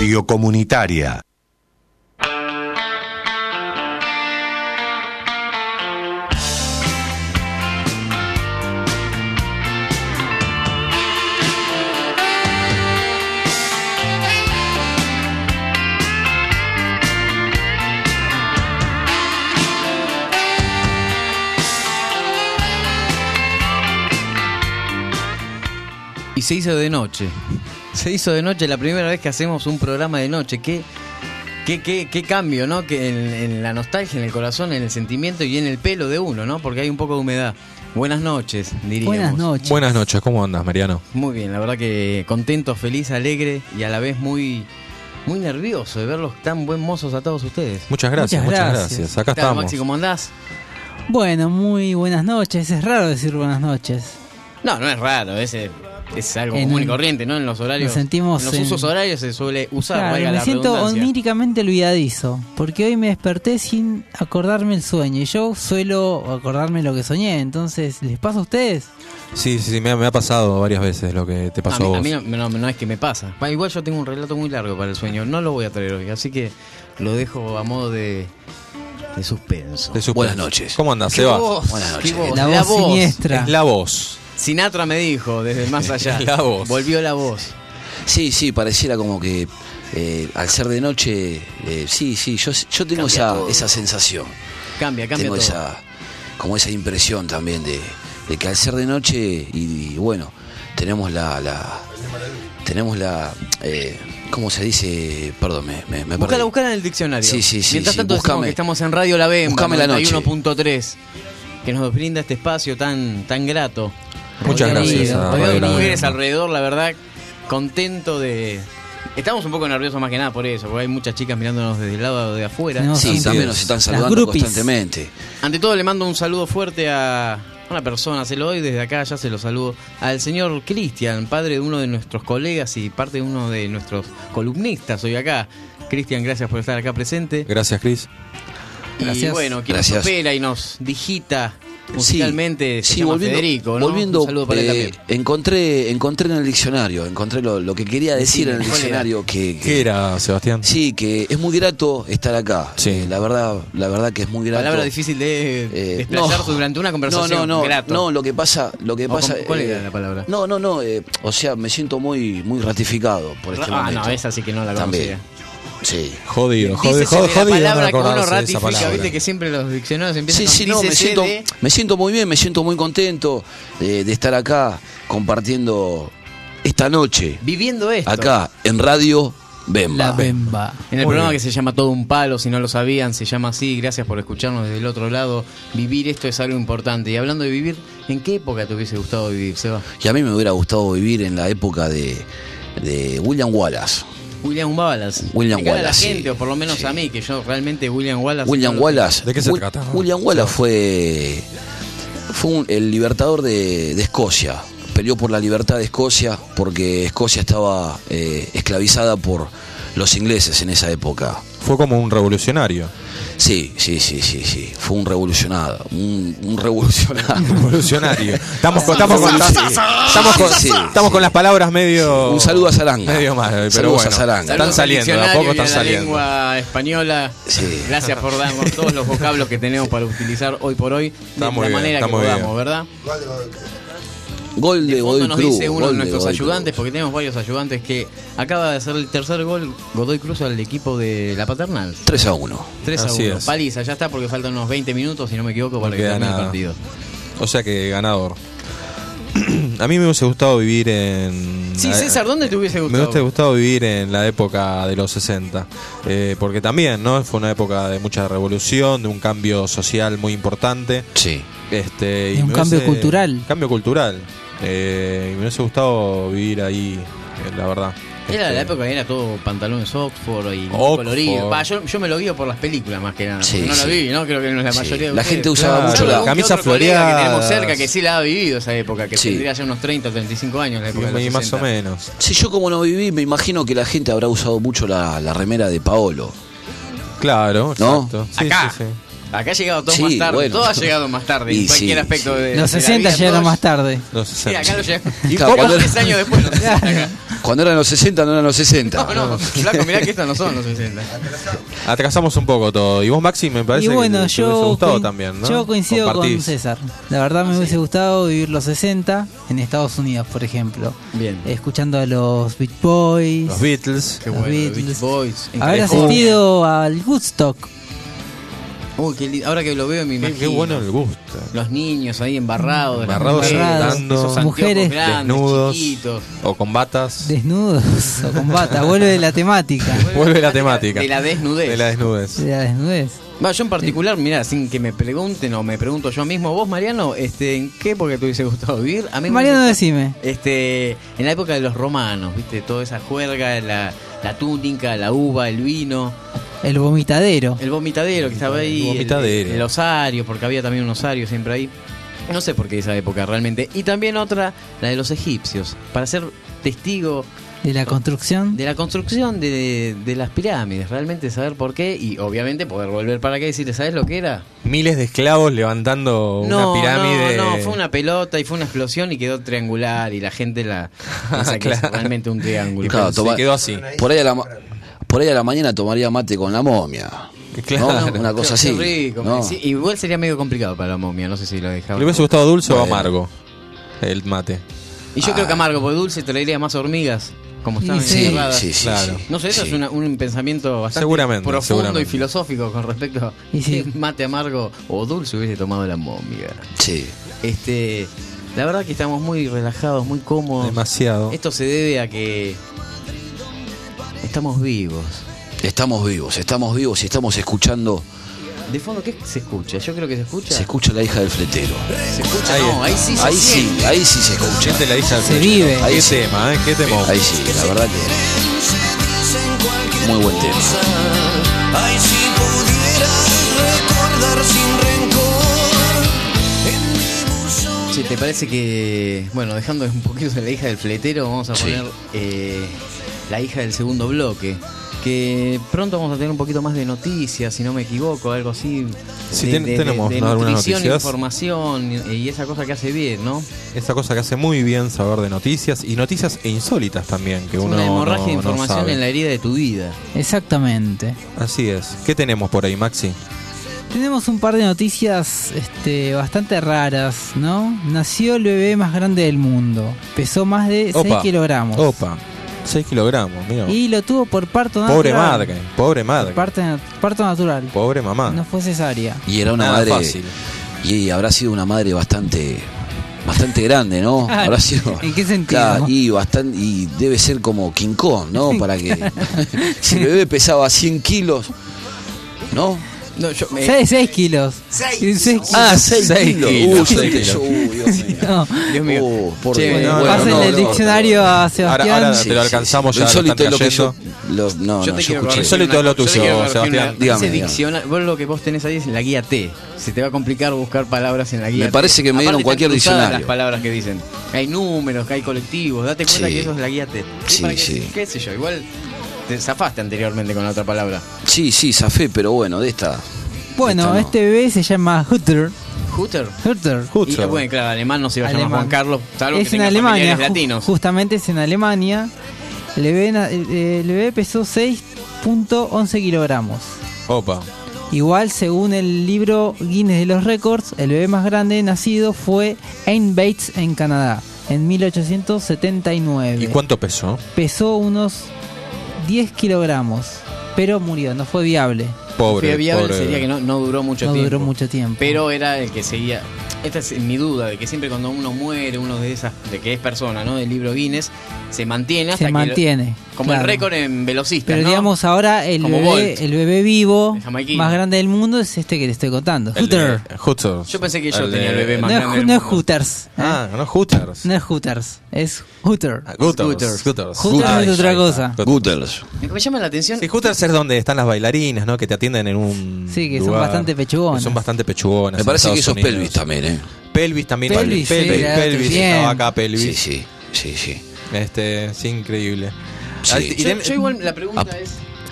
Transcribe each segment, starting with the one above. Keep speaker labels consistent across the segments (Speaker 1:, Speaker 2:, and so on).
Speaker 1: Radio Comunitaria.
Speaker 2: Y se hizo de noche. Se hizo de noche la primera vez que hacemos un programa de noche. Qué cambio, ¿no? Que en la nostalgia, en el corazón, en el sentimiento y en el pelo de uno, ¿no? Porque hay un poco de humedad. Buenas noches, diríamos.
Speaker 3: Buenas noches.
Speaker 4: Buenas noches, ¿cómo andas, Mariano?
Speaker 2: Muy bien, la verdad que contento, feliz, alegre y a la vez muy nervioso de verlos tan buen mozos a todos ustedes.
Speaker 4: Muchas gracias. Acá
Speaker 2: ¿Qué tal,
Speaker 4: estamos.
Speaker 2: Maxi, ¿cómo andás?
Speaker 3: Bueno, muy buenas noches. Es raro decir buenas noches.
Speaker 2: No es raro, es algo común y corriente, ¿no? En los horarios,
Speaker 3: nos sentimos
Speaker 2: en los usos horarios se suele usar.
Speaker 3: Claro, me siento oníricamente olvidadizo, porque hoy me desperté sin acordarme el sueño, y yo suelo acordarme lo que soñé. Entonces, ¿les pasa a ustedes?
Speaker 4: Sí, me ha pasado varias veces lo que te pasó a vos.
Speaker 2: A mí no es que me pasa. Igual yo tengo un relato muy largo para el sueño, no lo voy a traer hoy, así que lo dejo a modo de suspenso.
Speaker 5: Buenas noches.
Speaker 4: ¿Cómo andás, Seba?
Speaker 5: Buenas noches.
Speaker 3: La voz siniestra.
Speaker 4: Es la voz.
Speaker 2: Sinatra me dijo desde el más allá.
Speaker 4: La voz.
Speaker 2: Volvió la voz.
Speaker 5: Sí, pareciera como que al ser de noche, yo tengo esa sensación.
Speaker 2: Cambia
Speaker 5: tengo
Speaker 2: todo.
Speaker 5: esa impresión también de que al ser de noche y bueno, tenemos la ¿cómo se dice? Perdón, me perdí.
Speaker 2: Buscala en el diccionario.
Speaker 5: Sí.
Speaker 2: Mientras tanto decimos que estamos en Radio La Bemba,
Speaker 5: buscame la noche.
Speaker 2: 91.3, que nos brinda este espacio tan grato.
Speaker 4: Muchas gracias.
Speaker 2: Rodeado de mujeres alrededor, la verdad, contento de... Estamos un poco nerviosos más que nada por eso, porque hay muchas chicas mirándonos desde el lado de afuera.
Speaker 3: No,
Speaker 5: sí, también nos están saludando constantemente.
Speaker 2: Ante todo le mando un saludo fuerte a una persona, se lo doy desde acá, ya se lo saludo, al señor Cristian, padre de uno de nuestros colegas y parte de uno de nuestros columnistas hoy acá. Cristian, gracias por estar acá presente.
Speaker 4: Gracias, Cris.
Speaker 2: Y bueno, quien nos opera y nos digita musicalmente se llama Federico, ¿no?
Speaker 5: Volviendo,
Speaker 2: un saludo para él también.
Speaker 5: Encontré en el diccionario, lo que quería decir en el diccionario. ¿Qué
Speaker 4: era, Sebastián?
Speaker 5: Sí, que es muy grato estar acá.
Speaker 4: Sí.
Speaker 5: La verdad que es muy grato.
Speaker 2: Palabra difícil de desplayarse durante una conversación.
Speaker 5: No, lo que pasa.
Speaker 2: ¿Cuál era la palabra?
Speaker 5: No. O sea, me siento muy ratificado por este momento.
Speaker 2: No, esa sí que no la conocía.
Speaker 5: También. Sí.
Speaker 2: Jodido. La palabra que uno ratifica, viste que siempre los diccionarios empiezan
Speaker 5: me siento muy bien, me siento muy contento de estar acá compartiendo esta noche.
Speaker 2: Viviendo esto.
Speaker 5: Acá, en Radio Bemba.
Speaker 3: La Bemba.
Speaker 2: En el programa que se llama Todo un Palo, si no lo sabían, se llama así. Gracias por escucharnos desde el otro lado. Vivir esto es algo importante. Y hablando de vivir, ¿en qué época te hubiese gustado vivir, Seba?
Speaker 5: Y a mí me hubiera gustado vivir en la época de William Wallace.
Speaker 2: William Wallace, a la gente, o por lo menos a mí, que yo realmente William Wallace.
Speaker 4: ¿De qué se trata?
Speaker 5: William Wallace fue el libertador de Escocia. Peleó por la libertad de Escocia porque Escocia estaba esclavizada por los ingleses en esa época.
Speaker 4: Fue como un revolucionario.
Speaker 5: Sí. Fue un revolucionado. Un revolucionario.
Speaker 4: Revolucionario. Estamos con las palabras medio.
Speaker 5: Un saludo a Saranga.
Speaker 4: Medio mal, pero
Speaker 5: saludos
Speaker 4: bueno,
Speaker 5: a Saranga.
Speaker 4: Están saliendo, de a poco están saliendo.
Speaker 2: La lengua española.
Speaker 5: Sí.
Speaker 2: Gracias por darnos todos los vocablos que tenemos para utilizar hoy por hoy de la manera que podamos, ¿verdad?
Speaker 5: Gol de Godoy
Speaker 2: nos
Speaker 5: Cruz.
Speaker 2: Dice uno de nuestros ayudantes, porque tenemos varios ayudantes, que acaba de hacer el tercer gol Godoy Cruz al equipo de la Paternal.
Speaker 5: 3-1.
Speaker 2: 3-1. Paliza, ya está, porque faltan unos 20 minutos, si no me equivoco, para que termine el partido.
Speaker 4: O sea que ganador. A mí me hubiese gustado vivir en...
Speaker 2: Sí, César, ¿dónde te hubiese gustado?
Speaker 4: Me hubiese gustado vivir en la época de los 60, porque también, ¿no? Fue una época de mucha revolución, de un cambio social muy importante.
Speaker 5: Sí.
Speaker 3: Y un cambio cultural.
Speaker 4: Cambio cultural. Y me hubiese gustado vivir ahí, la verdad.
Speaker 2: Era la época que era todo pantalones Oxford y colorido. Yo me lo guío por las películas más que nada.
Speaker 5: Sí,
Speaker 2: no lo vi, ¿no? Creo que no es la mayoría de
Speaker 5: la
Speaker 2: ustedes.
Speaker 5: gente usaba mucho la
Speaker 4: camisa
Speaker 2: floreada que tenemos
Speaker 4: floreada.
Speaker 2: cerca, que sí la ha vivido esa época, que tendría ya unos 30 o 35 años la época de los 60.
Speaker 4: Más o menos.
Speaker 5: Si yo como no viví, me imagino que la gente habrá usado mucho la remera de Paolo.
Speaker 4: Claro,
Speaker 5: ¿no?
Speaker 4: exacto. Sí,
Speaker 2: Acá.
Speaker 4: sí.
Speaker 2: Acá ha llegado todo más tarde.
Speaker 5: Bueno.
Speaker 2: Todo ha llegado más tarde. En cualquier aspecto de
Speaker 3: los 60 llegaron más tarde.
Speaker 4: Los
Speaker 2: Sí,
Speaker 4: 60.
Speaker 2: acá lo llegaron.
Speaker 5: Claro,
Speaker 2: Como 3 años después.
Speaker 5: Cuando eran los 60, no eran los 60.
Speaker 2: No, flaco, mirá que estos no son los 60.
Speaker 4: Atrasamos un poco todo. Y vos, Maxi, me parece
Speaker 3: Y bueno,
Speaker 4: que te hubiese gustado también, ¿no?
Speaker 3: yo coincido
Speaker 4: Compartís.
Speaker 3: con César. La verdad me hubiese gustado vivir los 60 en Estados Unidos, por ejemplo.
Speaker 2: Bien.
Speaker 3: Escuchando a los Beach Boys.
Speaker 4: Los Beatles.
Speaker 2: Qué
Speaker 3: Los
Speaker 2: bueno, los
Speaker 3: Beatles.
Speaker 2: Beach Boys. en
Speaker 3: Haber
Speaker 2: California.
Speaker 3: asistido al Woodstock.
Speaker 2: Uy, ahora que lo veo me imagino.
Speaker 4: Qué bueno el gusto.
Speaker 2: Los niños ahí embarrados,
Speaker 4: Embarrados,
Speaker 3: sentando,
Speaker 2: esos anteojos
Speaker 3: mujeres
Speaker 2: grandes,
Speaker 4: desnudos.
Speaker 2: chiquitos.
Speaker 4: O con batas.
Speaker 3: Desnudos o con bata. Vuelve la temática.
Speaker 4: Vuelve la temática.
Speaker 2: De la desnudez.
Speaker 4: De la desnudez.
Speaker 3: De la desnudez.
Speaker 2: Va, yo en particular, mirá, sin que me pregunten o me pregunto yo mismo, vos, Mariano, ¿en qué época te hubiese gustado vivir? A mí me
Speaker 3: Mariano,
Speaker 2: hubiese
Speaker 3: decime.
Speaker 2: gustado, en la época de los romanos, ¿viste? Toda esa juerga, la túnica, la uva, el vino,
Speaker 3: El vomitadero.
Speaker 2: el vomitadero que estaba ahí,
Speaker 4: El vomitadero.
Speaker 2: el osario, porque había también un osario siempre ahí. No sé por qué esa época realmente. Y también otra, la de los egipcios, para ser testigo
Speaker 3: De la construcción.
Speaker 2: de la construcción de las pirámides, realmente saber por qué y obviamente poder volver para acá y decirle, ¿sabes lo que era?
Speaker 4: Miles de esclavos levantando una pirámide.
Speaker 2: No, fue una pelota y fue una explosión y quedó triangular y la gente piensa que es
Speaker 4: Claro.
Speaker 2: realmente un triángulo.
Speaker 5: Claro,
Speaker 4: Se quedó así.
Speaker 5: Por ahí a la mañana tomaría mate con la momia.
Speaker 4: Claro.
Speaker 5: ¿No? Una cosa así.
Speaker 2: Qué rico.
Speaker 5: ¿no?
Speaker 2: Sí, igual sería medio complicado para la momia, no sé si lo dejaba.
Speaker 4: ¿Le hubiese gustado dulce o
Speaker 5: Bueno.
Speaker 4: amargo? El mate.
Speaker 2: Y yo creo que amargo, porque dulce traería más hormigas, como estaban
Speaker 3: Sí,
Speaker 2: encerradas.
Speaker 5: Sí, sí,
Speaker 4: Claro.
Speaker 5: sí.
Speaker 2: No sé, eso
Speaker 5: Sí.
Speaker 2: es un pensamiento bastante
Speaker 4: Seguramente,
Speaker 2: profundo
Speaker 4: seguramente.
Speaker 2: y filosófico con respecto a
Speaker 3: Y sí.
Speaker 2: qué mate amargo o dulce hubiese tomado la momia.
Speaker 5: Sí.
Speaker 2: La verdad que estamos muy relajados, muy cómodos.
Speaker 4: Demasiado.
Speaker 2: Esto se debe a que estamos vivos.
Speaker 5: Estamos vivos y estamos escuchando.
Speaker 2: De fondo, ¿qué se escucha? Yo creo que se escucha.
Speaker 5: Se escucha la hija del fletero.
Speaker 2: ¿Se escucha?
Speaker 4: Ahí
Speaker 2: No,
Speaker 4: está.
Speaker 2: ahí sí se
Speaker 5: Ahí sí,
Speaker 2: siente.
Speaker 5: ahí sí se escucha.
Speaker 4: Gente la hija del
Speaker 3: Se
Speaker 4: Fletero.
Speaker 3: vive.
Speaker 5: Ahí
Speaker 4: Qué
Speaker 5: sí.
Speaker 4: tema, ¿eh? Qué temón.
Speaker 5: Ahí sí, la verdad que. Muy buen tema.
Speaker 1: Ay, si pudieras recordar sin rencor.
Speaker 2: Che, ¿te parece que, bueno, dejando un poquito de la hija del fletero, vamos a
Speaker 5: Sí.
Speaker 2: poner la hija del segundo bloque? Que pronto vamos a tener un poquito más de noticias, si no me equivoco, algo así.
Speaker 4: Sí,
Speaker 2: de
Speaker 4: tenemos algunas
Speaker 2: nutrición,
Speaker 4: noticias.
Speaker 2: información y esa cosa que hace bien, ¿no?
Speaker 4: Esa cosa que hace muy bien saber de noticias y noticias insólitas también que
Speaker 2: Es
Speaker 4: uno
Speaker 2: una hemorragia de
Speaker 4: no
Speaker 2: información
Speaker 4: sabe.
Speaker 2: en la herida de tu vida.
Speaker 3: Exactamente.
Speaker 4: Así es. ¿Qué tenemos por ahí, Maxi?
Speaker 3: Tenemos un par de noticias bastante raras, ¿no? Nació el bebé más grande del mundo. Pesó más de 6 kilogramos.
Speaker 4: Opa. 6 kilogramos, mira.
Speaker 3: Y lo tuvo por parto natural.
Speaker 4: Pobre madre, pobre madre.
Speaker 3: Parto natural.
Speaker 4: Pobre mamá.
Speaker 3: No fue cesárea.
Speaker 5: Y era una
Speaker 4: Nada
Speaker 5: madre.
Speaker 4: fácil.
Speaker 5: Y habrá sido una madre bastante grande, ¿no?
Speaker 3: Ah,
Speaker 5: Habrá sido.
Speaker 3: ¿en qué sentido?
Speaker 5: Claro, y debe ser como King Kong, ¿no? Para que. Si el bebé pesaba 100 kilos, ¿no?
Speaker 2: No, yo
Speaker 3: 6 kilos. 6 kilos.
Speaker 5: Ah, 6 kilos.
Speaker 4: kilos,
Speaker 5: Uy,
Speaker 4: 6 kilos.
Speaker 5: Dios mío.
Speaker 3: No.
Speaker 2: Dios mío.
Speaker 5: Por
Speaker 2: Che,
Speaker 5: Dios.
Speaker 2: no,
Speaker 5: Bueno,
Speaker 3: Pásenle
Speaker 5: no,
Speaker 3: el
Speaker 5: no,
Speaker 3: diccionario a
Speaker 4: Ahora,
Speaker 3: Sebastián.
Speaker 4: ahora
Speaker 5: Sí,
Speaker 4: te lo
Speaker 5: sí,
Speaker 4: alcanzamos
Speaker 5: sí.
Speaker 4: ya.
Speaker 5: Lo
Speaker 4: lo
Speaker 5: insólito
Speaker 4: están
Speaker 5: es lo que yo.
Speaker 4: trayendo.
Speaker 5: No,
Speaker 2: Yo
Speaker 5: no,
Speaker 2: te
Speaker 5: yo
Speaker 2: quiero
Speaker 5: escuché.
Speaker 4: Insólito es lo tuyo, Sebastián.
Speaker 5: Dígame,
Speaker 2: Ese
Speaker 5: dígame.
Speaker 2: diccionario, vos lo que vos tenés ahí es la guía T. Se te va a complicar buscar palabras en la guía
Speaker 5: Me
Speaker 2: T.
Speaker 5: parece que me dieron
Speaker 2: Aparte
Speaker 5: cualquier
Speaker 2: están cruzadas
Speaker 5: diccionario.
Speaker 2: las palabras que dicen. Hay números, que hay colectivos. Date cuenta
Speaker 5: Sí.
Speaker 2: que eso es la guía T.
Speaker 5: Sí,
Speaker 2: Para que-
Speaker 5: sí.
Speaker 2: ¿Qué sé yo? Igual te zafaste anteriormente con la otra palabra.
Speaker 5: Sí, zafé, pero bueno, de esta.
Speaker 3: Bueno,
Speaker 5: Esta no.
Speaker 3: este bebé se llama Hutter.
Speaker 2: ¿Hooter?
Speaker 3: Hutter.
Speaker 4: Hooter.
Speaker 2: Y, bueno, claro, alemán no se iba a llamar
Speaker 3: Alemán.
Speaker 2: Juan Carlos, salvo que
Speaker 3: Es en
Speaker 2: tenga
Speaker 3: Alemania.
Speaker 2: familiares latinos.
Speaker 3: Justamente es en Alemania. El bebé pesó 6.11 kilogramos.
Speaker 4: Opa.
Speaker 3: Igual, según el libro Guinness de los Récords, el bebé más grande nacido fue Anne Bates en Canadá, en 1879.
Speaker 4: ¿Y cuánto pesó?
Speaker 3: Pesó unos 10 kilogramos, pero murió, no fue viable.
Speaker 4: Pobre.
Speaker 2: Fue viable
Speaker 4: pobre.
Speaker 2: sería que no duró mucho
Speaker 3: No
Speaker 2: tiempo.
Speaker 3: duró mucho tiempo.
Speaker 2: Pero era el que seguía. Esta es mi duda, de que siempre cuando uno muere, uno de esas, de que es persona, ¿no? Del libro Guinness, se mantiene hasta
Speaker 3: Se mantiene.
Speaker 2: como
Speaker 3: claro.
Speaker 2: el récord en velocistas,
Speaker 3: Pero
Speaker 2: ¿no?
Speaker 3: digamos ahora
Speaker 2: Como Bolt.
Speaker 3: el bebé vivo
Speaker 2: El jamaiquino.
Speaker 3: más grande del mundo es este que le estoy contando.
Speaker 4: El de-
Speaker 3: Hooter.
Speaker 4: Hooters.
Speaker 2: Yo pensé que yo
Speaker 4: El
Speaker 2: tenía el
Speaker 4: de-
Speaker 2: bebé más
Speaker 3: No
Speaker 2: grande del
Speaker 3: es
Speaker 2: mundo.
Speaker 3: Hooters. ¿eh?
Speaker 4: Ah, no Hooters.
Speaker 3: No es Hooters, es Hooter.
Speaker 4: Ah, Hooters.
Speaker 2: Hooters.
Speaker 4: Hooters.
Speaker 3: Hooters
Speaker 4: Ay,
Speaker 3: es otra
Speaker 4: ahí
Speaker 3: cosa.
Speaker 4: está.
Speaker 5: Gutters.
Speaker 2: Me llama la atención.
Speaker 4: Sí, Hooters es donde están las bailarinas, ¿no? Que te atienden en un
Speaker 3: Sí, que son
Speaker 4: lugar,
Speaker 3: bastante pechugonas.
Speaker 4: que son bastante pechugonas.
Speaker 5: Me parece
Speaker 4: en
Speaker 5: que eso
Speaker 4: Estados
Speaker 5: es
Speaker 4: Unidos.
Speaker 5: pelvis también, ¿eh?
Speaker 4: Pelvis también.
Speaker 3: Pelvis, sí, claro,
Speaker 4: Pelvis,
Speaker 3: bien.
Speaker 4: estaba acá Pelvis.
Speaker 5: Sí.
Speaker 4: Sí, increíble.
Speaker 5: Sí.
Speaker 4: Ah, y
Speaker 2: Yo
Speaker 4: tem-
Speaker 2: igual la pregunta
Speaker 5: Ah,
Speaker 2: es.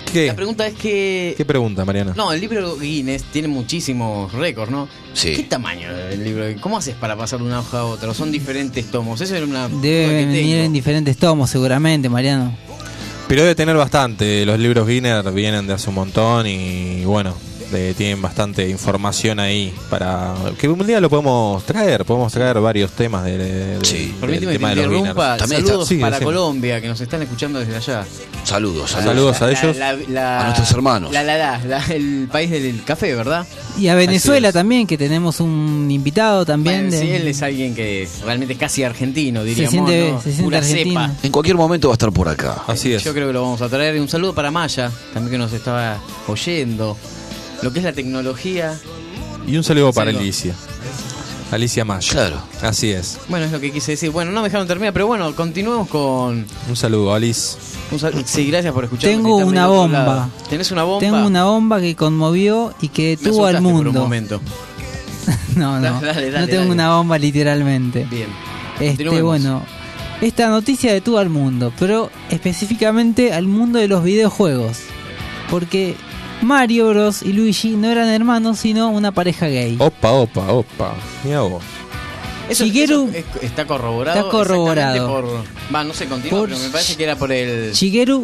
Speaker 4: ¿Qué?
Speaker 2: La pregunta es que...
Speaker 4: ¿Qué pregunta, Mariano?
Speaker 2: No, el libro Guinness tiene muchísimos récords, ¿no?
Speaker 5: Sí.
Speaker 2: ¿Qué tamaño el libro? ¿Cómo haces para pasar de una hoja a otra? ¿O son diferentes tomos? Eso era una duda
Speaker 3: Debe
Speaker 2: que
Speaker 3: venir
Speaker 2: tengo.
Speaker 3: en diferentes tomos, seguramente, Mariano.
Speaker 4: Pero debe tener bastante. Los libros Guinness vienen de hace un montón y bueno, tienen bastante información ahí para que un día lo podemos traer varios temas
Speaker 5: Sí.
Speaker 4: del
Speaker 2: Permíteme que
Speaker 4: tema
Speaker 2: te
Speaker 4: de los Guinness.
Speaker 2: interrumpa.
Speaker 5: También
Speaker 2: Saludos
Speaker 5: está-
Speaker 4: sí,
Speaker 2: para
Speaker 4: sí.
Speaker 2: Colombia, que nos están escuchando desde allá.
Speaker 5: Saludos.
Speaker 4: Saludos a ellos.
Speaker 5: A nuestros hermanos.
Speaker 2: El país del café, ¿verdad?
Speaker 3: Y a Venezuela
Speaker 4: es.
Speaker 3: también, que tenemos un invitado también.
Speaker 2: Bueno, sí, él es alguien que realmente es casi argentino, diríamos. ¿no?
Speaker 3: se siente
Speaker 2: Pura
Speaker 3: argentino.
Speaker 2: cepa.
Speaker 5: En cualquier momento va a estar por acá.
Speaker 4: Así es.
Speaker 2: Yo creo que lo vamos a traer. Y un saludo para Maya, también que nos estaba oyendo. Lo que es la tecnología.
Speaker 4: Y un saludo para
Speaker 2: Saludo.
Speaker 4: Alicia Maya.
Speaker 5: Claro.
Speaker 4: Así es.
Speaker 2: Bueno, es lo que quise decir. Bueno, no me dejaron terminar, pero bueno, continuemos con...
Speaker 4: Un saludo, Alice.
Speaker 2: Sí, gracias por escuchar.
Speaker 3: Tengo una bomba.
Speaker 2: ¿Tenés una bomba?
Speaker 3: Tengo una bomba que conmovió y que
Speaker 2: Me
Speaker 3: detuvo al
Speaker 2: asustaste por un
Speaker 3: mundo.
Speaker 2: momento.
Speaker 3: No,
Speaker 2: Dale,
Speaker 3: no tengo
Speaker 2: dale.
Speaker 3: una bomba literalmente.
Speaker 2: Bien. Continuemos.
Speaker 3: Bueno, esta noticia detuvo al mundo, pero específicamente al mundo de los videojuegos. Porque Mario Bros y Luigi no eran hermanos, sino una pareja gay.
Speaker 4: Opa. Mira vos.
Speaker 3: Shigeru-
Speaker 2: Está corroborado.
Speaker 3: Está corroborado.
Speaker 2: exactamente no sé, continúa,
Speaker 3: Por
Speaker 2: pero me parece que era por el...
Speaker 3: Shigeru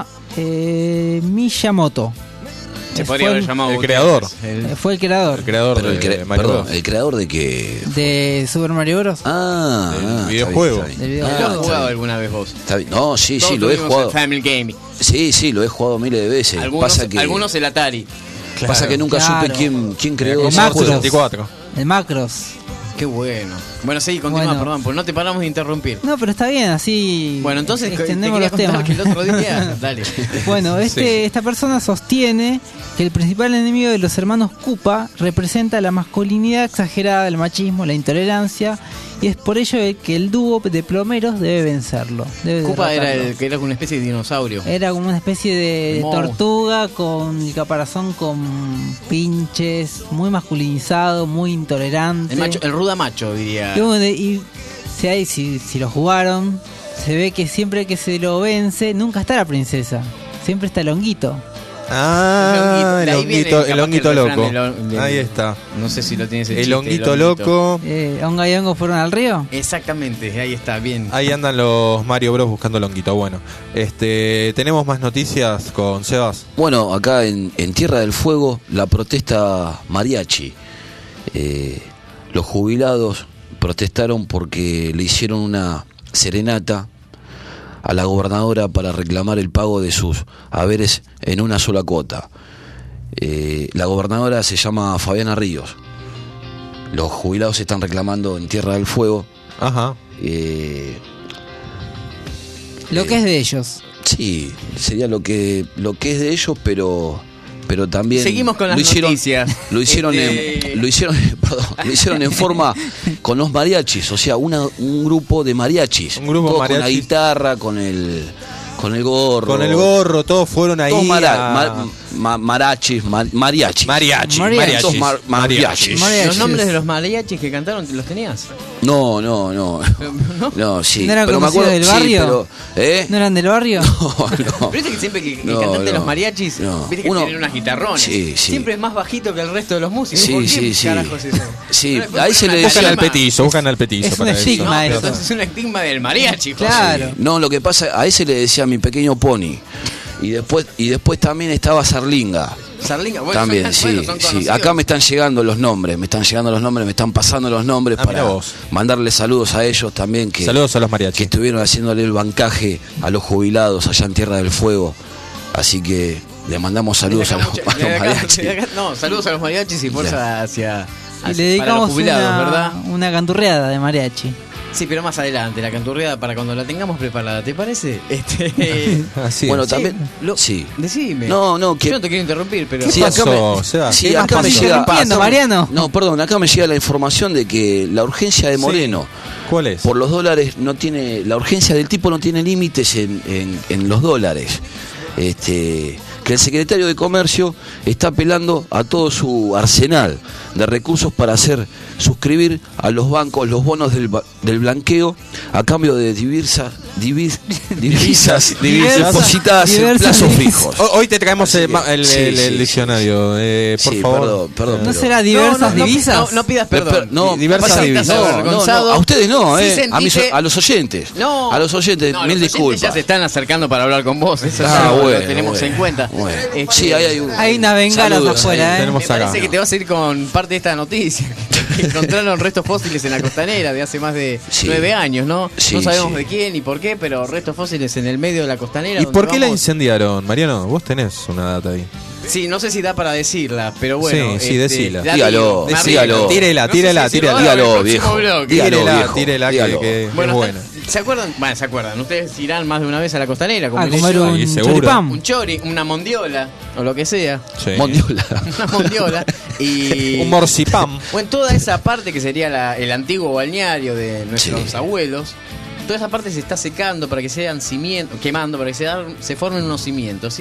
Speaker 3: Miyamoto.
Speaker 2: Se
Speaker 3: fue
Speaker 2: podría haber
Speaker 3: el-
Speaker 2: llamado
Speaker 4: el
Speaker 2: usted,
Speaker 4: creador.
Speaker 3: Fue el creador
Speaker 4: El creador
Speaker 5: Pero
Speaker 4: de Mario
Speaker 5: perdón,
Speaker 4: Bros.
Speaker 5: ¿el creador de qué?
Speaker 3: de Super Mario Bros.
Speaker 4: Del
Speaker 5: Está
Speaker 4: videojuego.
Speaker 5: bien,
Speaker 3: Del
Speaker 2: ¿Lo
Speaker 3: videojuego.
Speaker 2: has
Speaker 5: está
Speaker 2: jugado
Speaker 5: bien.
Speaker 2: alguna vez vos?
Speaker 5: Está bien. No, sí,
Speaker 2: Todos
Speaker 5: lo he
Speaker 2: tuvimos
Speaker 5: jugado.
Speaker 2: el Family Game.
Speaker 5: Sí, lo he jugado miles de veces.
Speaker 2: Algunos el Atari.
Speaker 5: Pasa que nunca
Speaker 3: Claro.
Speaker 5: supe quién creó
Speaker 3: El
Speaker 5: ese
Speaker 3: Macros.
Speaker 5: juego.
Speaker 4: 64.
Speaker 3: El Macros.
Speaker 2: Qué bueno. Bueno, sí, continúa,
Speaker 3: Bueno.
Speaker 2: perdón, porque no te paramos de interrumpir.
Speaker 3: No, pero está bien, así
Speaker 2: Bueno, entonces te
Speaker 3: extendemos
Speaker 2: quería
Speaker 3: los
Speaker 2: contar
Speaker 3: temas.
Speaker 2: que el otro día... Dale.
Speaker 3: Bueno, esta persona sostiene que el principal enemigo de los hermanos Koopa representa la masculinidad exagerada, el machismo, la intolerancia, y es por ello que el dúo de plomeros debe vencerlo. Debe
Speaker 2: Koopa era
Speaker 3: derrotarlo.
Speaker 2: el que era una especie de dinosaurio.
Speaker 3: Era como una especie de
Speaker 2: Monstruo.
Speaker 3: tortuga con el caparazón con pinches, muy masculinizado, muy intolerante.
Speaker 2: El ruda macho, diría.
Speaker 3: Y bueno, si lo jugaron, se ve que siempre que se lo vence, nunca está la princesa. Siempre está el honguito.
Speaker 4: Ah,
Speaker 2: De ahí viene
Speaker 4: el
Speaker 2: capaz
Speaker 4: honguito
Speaker 2: que el refrán
Speaker 4: loco.
Speaker 2: del-
Speaker 4: Ahí está.
Speaker 2: No sé si lo tienes
Speaker 4: El honguito loco.
Speaker 3: ¿Honga y hongo fueron al río?
Speaker 2: Exactamente, ahí está, bien.
Speaker 4: Ahí andan los Mario Bros buscando el honguito. Bueno, tenemos más noticias con Sebas.
Speaker 5: Bueno, acá en Tierra del Fuego, la protesta mariachi. Los jubilados protestaron porque le hicieron una serenata a la gobernadora para reclamar el pago de sus haberes en una sola cuota. La gobernadora se llama Fabiana Ríos. Los jubilados están reclamando en Tierra del Fuego.
Speaker 4: Ajá.
Speaker 3: Lo que es de ellos.
Speaker 5: Sí, sería lo que es de ellos, pero también
Speaker 2: Seguimos con las noticias.
Speaker 5: Lo hicieron lo hicieron en forma con los mariachis, o sea, un grupo de mariachis.
Speaker 4: Un grupo
Speaker 5: Todos
Speaker 4: mariachis.
Speaker 5: con la guitarra, con el gorro.
Speaker 4: Con el gorro, todos fueron ahí.
Speaker 5: Todos
Speaker 4: a-
Speaker 5: mariachis.
Speaker 4: Mariachi.
Speaker 5: Todos mariachis.
Speaker 2: ¿Los nombres de los mariachis que cantaron los tenías?
Speaker 5: No, sí.
Speaker 3: ¿No eran
Speaker 5: pero me
Speaker 3: conocidos
Speaker 5: acuerdo
Speaker 3: del
Speaker 5: sí,
Speaker 3: barrio?
Speaker 5: pero,
Speaker 3: ¿No eran del barrio?
Speaker 5: No.
Speaker 2: Pero viste que siempre que el
Speaker 5: No,
Speaker 2: cantante de
Speaker 5: no.
Speaker 2: los mariachis,
Speaker 5: No.
Speaker 2: viste que
Speaker 5: Uno-
Speaker 2: tienen unas guitarrones.
Speaker 5: Sí.
Speaker 2: Siempre es más bajito que el resto de los músicos.
Speaker 5: Sí,
Speaker 2: ¿Por qué
Speaker 5: sí.
Speaker 2: carajos es eso?
Speaker 5: Sí,
Speaker 2: No,
Speaker 5: ahí se le
Speaker 2: una
Speaker 5: decía
Speaker 4: Buscan al
Speaker 2: calma.
Speaker 4: petizo, buscan al petizo.
Speaker 3: Es un
Speaker 4: para eso.
Speaker 3: estigma
Speaker 2: No, pero
Speaker 3: eso.
Speaker 2: entonces es un estigma del mariachi. José.
Speaker 3: Claro.
Speaker 5: No, lo que pasa, a ese le decía mi pequeño pony. Y después también estaba Sarlinga.
Speaker 2: Sarlinga, bueno,
Speaker 5: También,
Speaker 2: son
Speaker 5: sí.
Speaker 2: conocidos.
Speaker 5: Acá me están llegando los nombres, me están pasando los nombres
Speaker 4: Ah, mirá
Speaker 5: para
Speaker 4: vos.
Speaker 5: mandarle saludos a ellos también que
Speaker 4: Saludos a los
Speaker 5: que
Speaker 4: mariachis.
Speaker 5: estuvieron haciéndole el bancaje a los jubilados allá en Tierra del Fuego. Así que le mandamos saludos a los mariachis.
Speaker 2: No, saludos a los mariachis y fuerza hacia
Speaker 3: Y le
Speaker 2: para los
Speaker 3: dedicamos
Speaker 2: jubilados, ¿verdad?
Speaker 3: una canturreada de mariachi.
Speaker 2: Sí, pero más adelante, la canturreada para cuando la tengamos preparada, ¿te parece?
Speaker 4: Así
Speaker 5: Bueno,
Speaker 4: es.
Speaker 5: también.
Speaker 2: lo-
Speaker 5: Sí.
Speaker 2: Decime.
Speaker 5: No, que
Speaker 2: Yo no te quiero interrumpir, pero...
Speaker 5: Sí,
Speaker 4: pasó,
Speaker 5: acá me,
Speaker 4: Seba?
Speaker 5: sí,
Speaker 4: ¿Qué
Speaker 5: acá
Speaker 4: más
Speaker 5: me
Speaker 4: pasó?
Speaker 5: llega.
Speaker 3: Entiendo, Mariano.
Speaker 5: No, perdón, acá me llega la información de que la urgencia de Moreno
Speaker 4: ¿Cuál es?
Speaker 5: por los dólares no tiene. La urgencia del tipo no tiene límites en los dólares. Que el secretario de Comercio está apelando a todo su arsenal de recursos para hacer suscribir a los bancos los bonos del blanqueo a cambio de divisas depositadas en plazos fijos.
Speaker 4: Hoy te traemos el
Speaker 5: Sí.
Speaker 4: diccionario, por favor.
Speaker 5: Perdón.
Speaker 3: ¿No
Speaker 5: pero-
Speaker 3: será diversas divisas?
Speaker 2: No pidas perdón.
Speaker 5: No,
Speaker 4: diversas
Speaker 5: pasa-
Speaker 4: divisas.
Speaker 5: no, a ustedes no,
Speaker 2: Sí
Speaker 5: a
Speaker 2: sentiste-
Speaker 5: los oyentes.
Speaker 2: No.
Speaker 5: A los oyentes,
Speaker 2: No,
Speaker 5: mil
Speaker 2: los oyentes
Speaker 5: disculpas.
Speaker 2: ya se están acercando para hablar con vos. Eso
Speaker 5: Ah,
Speaker 2: ya lo
Speaker 5: bueno,
Speaker 2: tenemos
Speaker 5: bueno,
Speaker 2: en cuenta.
Speaker 5: bueno.
Speaker 2: Este,
Speaker 5: Sí, ahí hay
Speaker 3: Hay una bengala
Speaker 5: Saludos,
Speaker 3: afuera,
Speaker 5: ahí.
Speaker 3: ¿eh?
Speaker 4: Tenemos
Speaker 2: Me parece
Speaker 4: acá.
Speaker 2: que te vas a ir con parte de esta noticia. Que encontraron restos fósiles en la costanera de hace más de
Speaker 5: Sí.
Speaker 2: 9 años, ¿no?
Speaker 5: Sí,
Speaker 2: No sabemos
Speaker 5: sí.
Speaker 2: de quién ni por qué, pero restos fósiles en el medio de la costanera.
Speaker 4: ¿Y
Speaker 2: donde
Speaker 4: por qué la
Speaker 2: vamos.
Speaker 4: incendiaron, Mariano? Vos tenés una data ahí.
Speaker 2: Sí, no sé si da para decirla, pero bueno.
Speaker 4: Sí, decila.
Speaker 2: la
Speaker 5: Dígalo,
Speaker 2: digo, me
Speaker 5: dígalo.
Speaker 2: arriesgo.
Speaker 4: Tírela,
Speaker 2: No sé
Speaker 4: tírela,
Speaker 2: si
Speaker 4: tírela.
Speaker 2: lo haga en el
Speaker 5: Dígalo,
Speaker 2: próximo
Speaker 5: viejo.
Speaker 2: bloque.
Speaker 5: Dígalo, viejo.
Speaker 4: Tírela,
Speaker 5: Dígalo.
Speaker 4: que
Speaker 2: Bueno,
Speaker 4: es buena.
Speaker 2: ¿se acuerdan? Bueno, se acuerdan. Ustedes irán más de una vez a la costanera
Speaker 3: A
Speaker 2: como
Speaker 3: comer
Speaker 2: yo,
Speaker 3: un
Speaker 4: seguro.
Speaker 3: choripán.
Speaker 2: un chori, una mondiola o lo que sea.
Speaker 4: Sí.
Speaker 5: Mondiola.
Speaker 2: Una mondiola y
Speaker 4: Un morcipán.
Speaker 2: bueno, toda esa parte que sería el antiguo balneario de nuestros
Speaker 5: Sí.
Speaker 2: abuelos, toda esa parte se está secando para que sean cimientos, quemando para que se formen unos cimientos.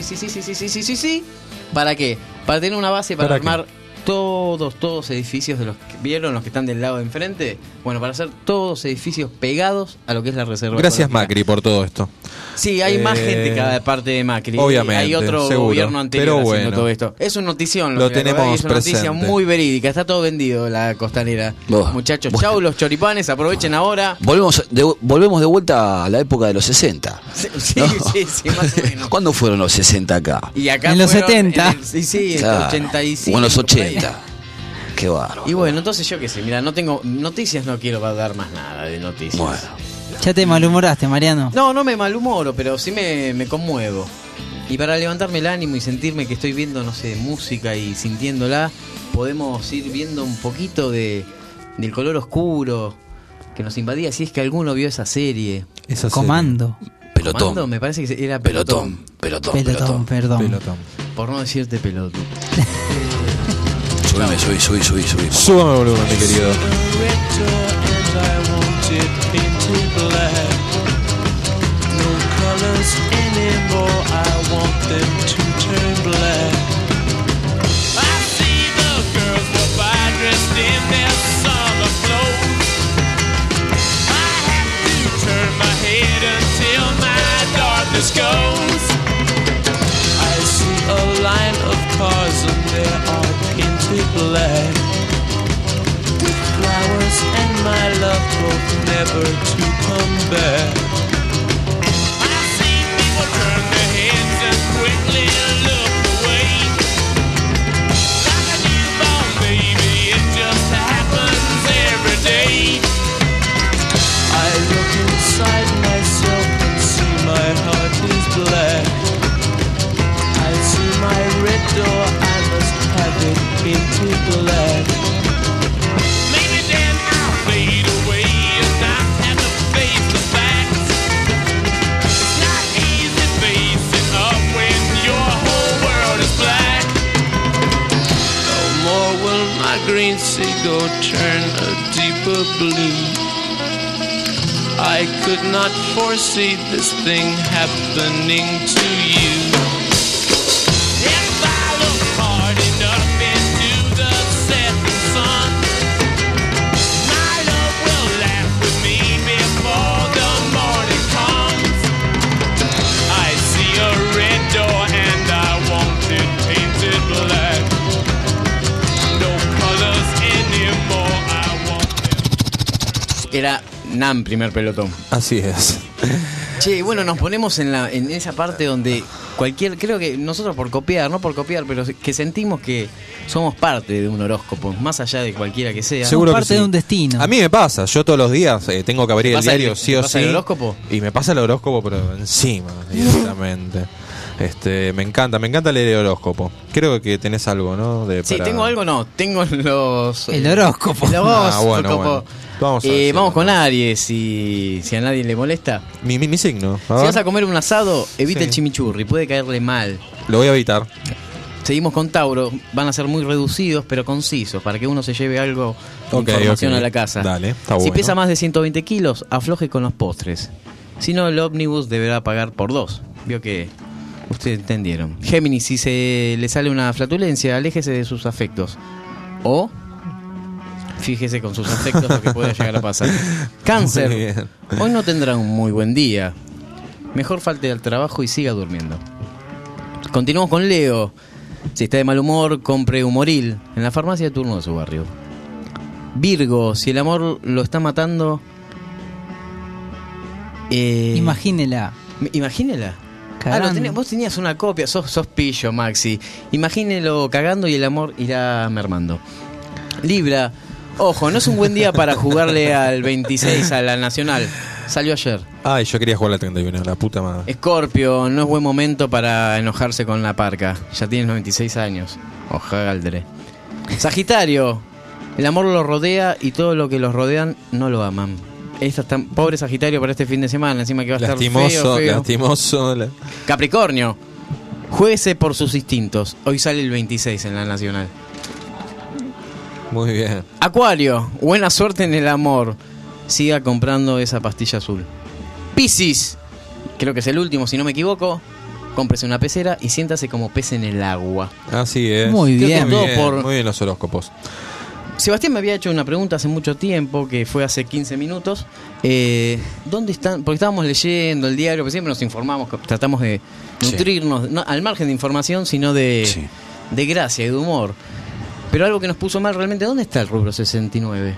Speaker 2: Sí. ¿Para qué? Para tener una base para
Speaker 4: ¿Para qué?
Speaker 2: armar todos edificios de los que vieron, los que están del lado de enfrente. Bueno, para hacer todos edificios pegados a lo que es la reserva.
Speaker 4: Gracias,
Speaker 2: ecológica.
Speaker 4: Macri, por todo esto.
Speaker 2: Sí, hay más
Speaker 4: Eh,
Speaker 2: gente cada parte de Macri.
Speaker 4: obviamente,
Speaker 2: Hay otro
Speaker 4: seguro,
Speaker 2: gobierno anterior
Speaker 4: pero
Speaker 2: haciendo
Speaker 4: bueno.
Speaker 2: todo esto. Es una notición.
Speaker 4: Lo
Speaker 2: que le
Speaker 4: tenemos
Speaker 2: acordás, es una noticia
Speaker 4: presente.
Speaker 2: muy verídica. Está todo vendido la costanera.
Speaker 5: Oh,
Speaker 2: Muchachos,
Speaker 5: bueno.
Speaker 2: chau los choripanes. Aprovechen ahora.
Speaker 5: Volvemos de vuelta a la época de los 60.
Speaker 2: Sí,
Speaker 5: ¿no?
Speaker 2: sí, más o menos.
Speaker 5: ¿Cuándo fueron los 60 acá?
Speaker 2: Y acá
Speaker 3: En los
Speaker 2: fueron
Speaker 3: 70.
Speaker 2: Sí,
Speaker 5: Claro.
Speaker 2: 85.
Speaker 5: O en los
Speaker 2: por ahí.
Speaker 5: 80. Qué bárbaro.
Speaker 2: Y bueno, entonces yo qué sé, mira, no tengo noticias, no quiero dar más nada de noticias.
Speaker 5: Bueno.
Speaker 3: Ya te malhumoraste, Mariano.
Speaker 2: No me malhumoro, pero sí me conmuevo. Y para levantarme el ánimo y sentirme que estoy viendo, no sé, música y sintiéndola, podemos ir viendo un poquito del color oscuro que nos invadía, si es que alguno vio esa serie.
Speaker 4: Esa serie.
Speaker 3: Comando.
Speaker 5: Pelotón.
Speaker 2: Comando, me parece que era
Speaker 5: Pelotón.
Speaker 3: Pelotón,
Speaker 5: Pelotón.
Speaker 3: perdón.
Speaker 4: Pelotón.
Speaker 2: Por no decirte pelotón.
Speaker 5: Subime.
Speaker 4: Súbame el volumen, mi querido.
Speaker 1: Goes. I see a line of cars and they are painted black with flowers and my love both never to come back. I see people turn their heads and quickly look away. Like a newborn baby, it just happens every day. I look inside myself and see my heart is black. I see my red door, I must have it painted black. Maybe then I'll fade away and not have to face the facts. It's not easy facing up when your whole world is black. No more will my green seagull turn a deeper blue. I could not foresee this thing happening to you. If I look hard enough into the setting sun, my love will laugh with me before the morning comes. I see a red door and I want it painted black. No colors anymore, I want them.
Speaker 2: Era Nam, primer pelotón.
Speaker 4: Así es.
Speaker 2: Che, bueno, nos ponemos en esa parte donde creo que nosotros no por copiar, pero que sentimos que somos parte de un horóscopo, más allá de cualquiera que sea.
Speaker 3: Seguro.
Speaker 4: Seguro que
Speaker 3: parte
Speaker 4: sí.
Speaker 3: de un destino.
Speaker 4: A mí me pasa, yo todos los días tengo que abrir
Speaker 2: ¿Te
Speaker 4: el
Speaker 2: pasa
Speaker 4: diario
Speaker 2: el-
Speaker 4: sí
Speaker 2: te
Speaker 4: o
Speaker 2: pasa
Speaker 4: sí.
Speaker 2: el horóscopo?
Speaker 4: Y me pasa el horóscopo, pero encima, directamente. Me encanta leer el horóscopo. Creo que tenés algo, ¿no?
Speaker 2: Sí,
Speaker 4: para-
Speaker 2: tengo algo, no, tengo los...
Speaker 3: El horóscopo.
Speaker 2: El horóscopo.
Speaker 4: Ah, bueno. Vamos a ver,
Speaker 2: vamos
Speaker 4: sí,
Speaker 2: con
Speaker 4: no.
Speaker 2: Aries, si a nadie le molesta.
Speaker 4: Mi signo.
Speaker 2: Si vas a comer un asado, evita
Speaker 4: Sí.
Speaker 2: el chimichurri, puede caerle mal.
Speaker 4: Lo voy a evitar.
Speaker 2: Seguimos con Tauro, van a ser muy reducidos pero concisos, para que uno se lleve algo de
Speaker 4: Ok,
Speaker 2: información
Speaker 4: ok.
Speaker 2: a la casa.
Speaker 4: Dale, está
Speaker 2: Si
Speaker 4: bueno.
Speaker 2: pesa más de 120 kilos, afloje con los postres. Si no, el ómnibus deberá pagar por 2. Vio que ustedes entendieron. Géminis, si se le sale una flatulencia, aléjese de sus afectos. O Fíjese con sus afectos lo que puede llegar a pasar.
Speaker 4: Muy
Speaker 2: Cáncer.
Speaker 4: bien.
Speaker 2: Hoy no tendrá un muy buen día. Mejor falte al trabajo y siga durmiendo. Continuamos con Leo. Si está de mal humor, compre Humoril en la farmacia de turno de su barrio. Virgo, si el amor lo está matando...
Speaker 3: Imagínela.
Speaker 2: Imagínela.
Speaker 3: Cagando.
Speaker 2: Vos tenías una copia, sos pillo, Maxi. Imagínelo cagando y el amor irá mermando. Libra, ojo, no es un buen día para jugarle al 26 a la Nacional. Salió ayer.
Speaker 4: Ay, yo quería jugar al 31, la puta madre.
Speaker 2: Escorpio, no es buen momento para enojarse con la parca. Ya tienes 96 años. Ojaldre. Sagitario, el amor lo rodea y todo lo que los rodean no lo aman. Esto es tan pobre Sagitario para este fin de semana, encima que va a estar feo.
Speaker 4: Lastimoso.
Speaker 2: Capricornio, juéguese por sus instintos. Hoy sale el 26 en la Nacional.
Speaker 4: Muy bien.
Speaker 2: Acuario, buena suerte en el amor. Siga comprando esa pastilla azul. Piscis, creo que es el último, si no me equivoco. Cómprese una pecera y siéntase como pez en el agua.
Speaker 4: Así es.
Speaker 3: Muy
Speaker 2: Creo
Speaker 3: bien.
Speaker 2: que todo por-
Speaker 4: Muy bien los horóscopos.
Speaker 2: Sebastián me había hecho una pregunta hace mucho tiempo, que fue hace 15 minutos. ¿Dónde están? Porque estábamos leyendo el diario, porque siempre nos informamos, tratamos de
Speaker 5: Sí.
Speaker 2: nutrirnos, no al margen de información, sino de,
Speaker 5: Sí.
Speaker 2: de gracia y de humor. Pero algo que nos puso mal realmente, ¿dónde está el rubro 69?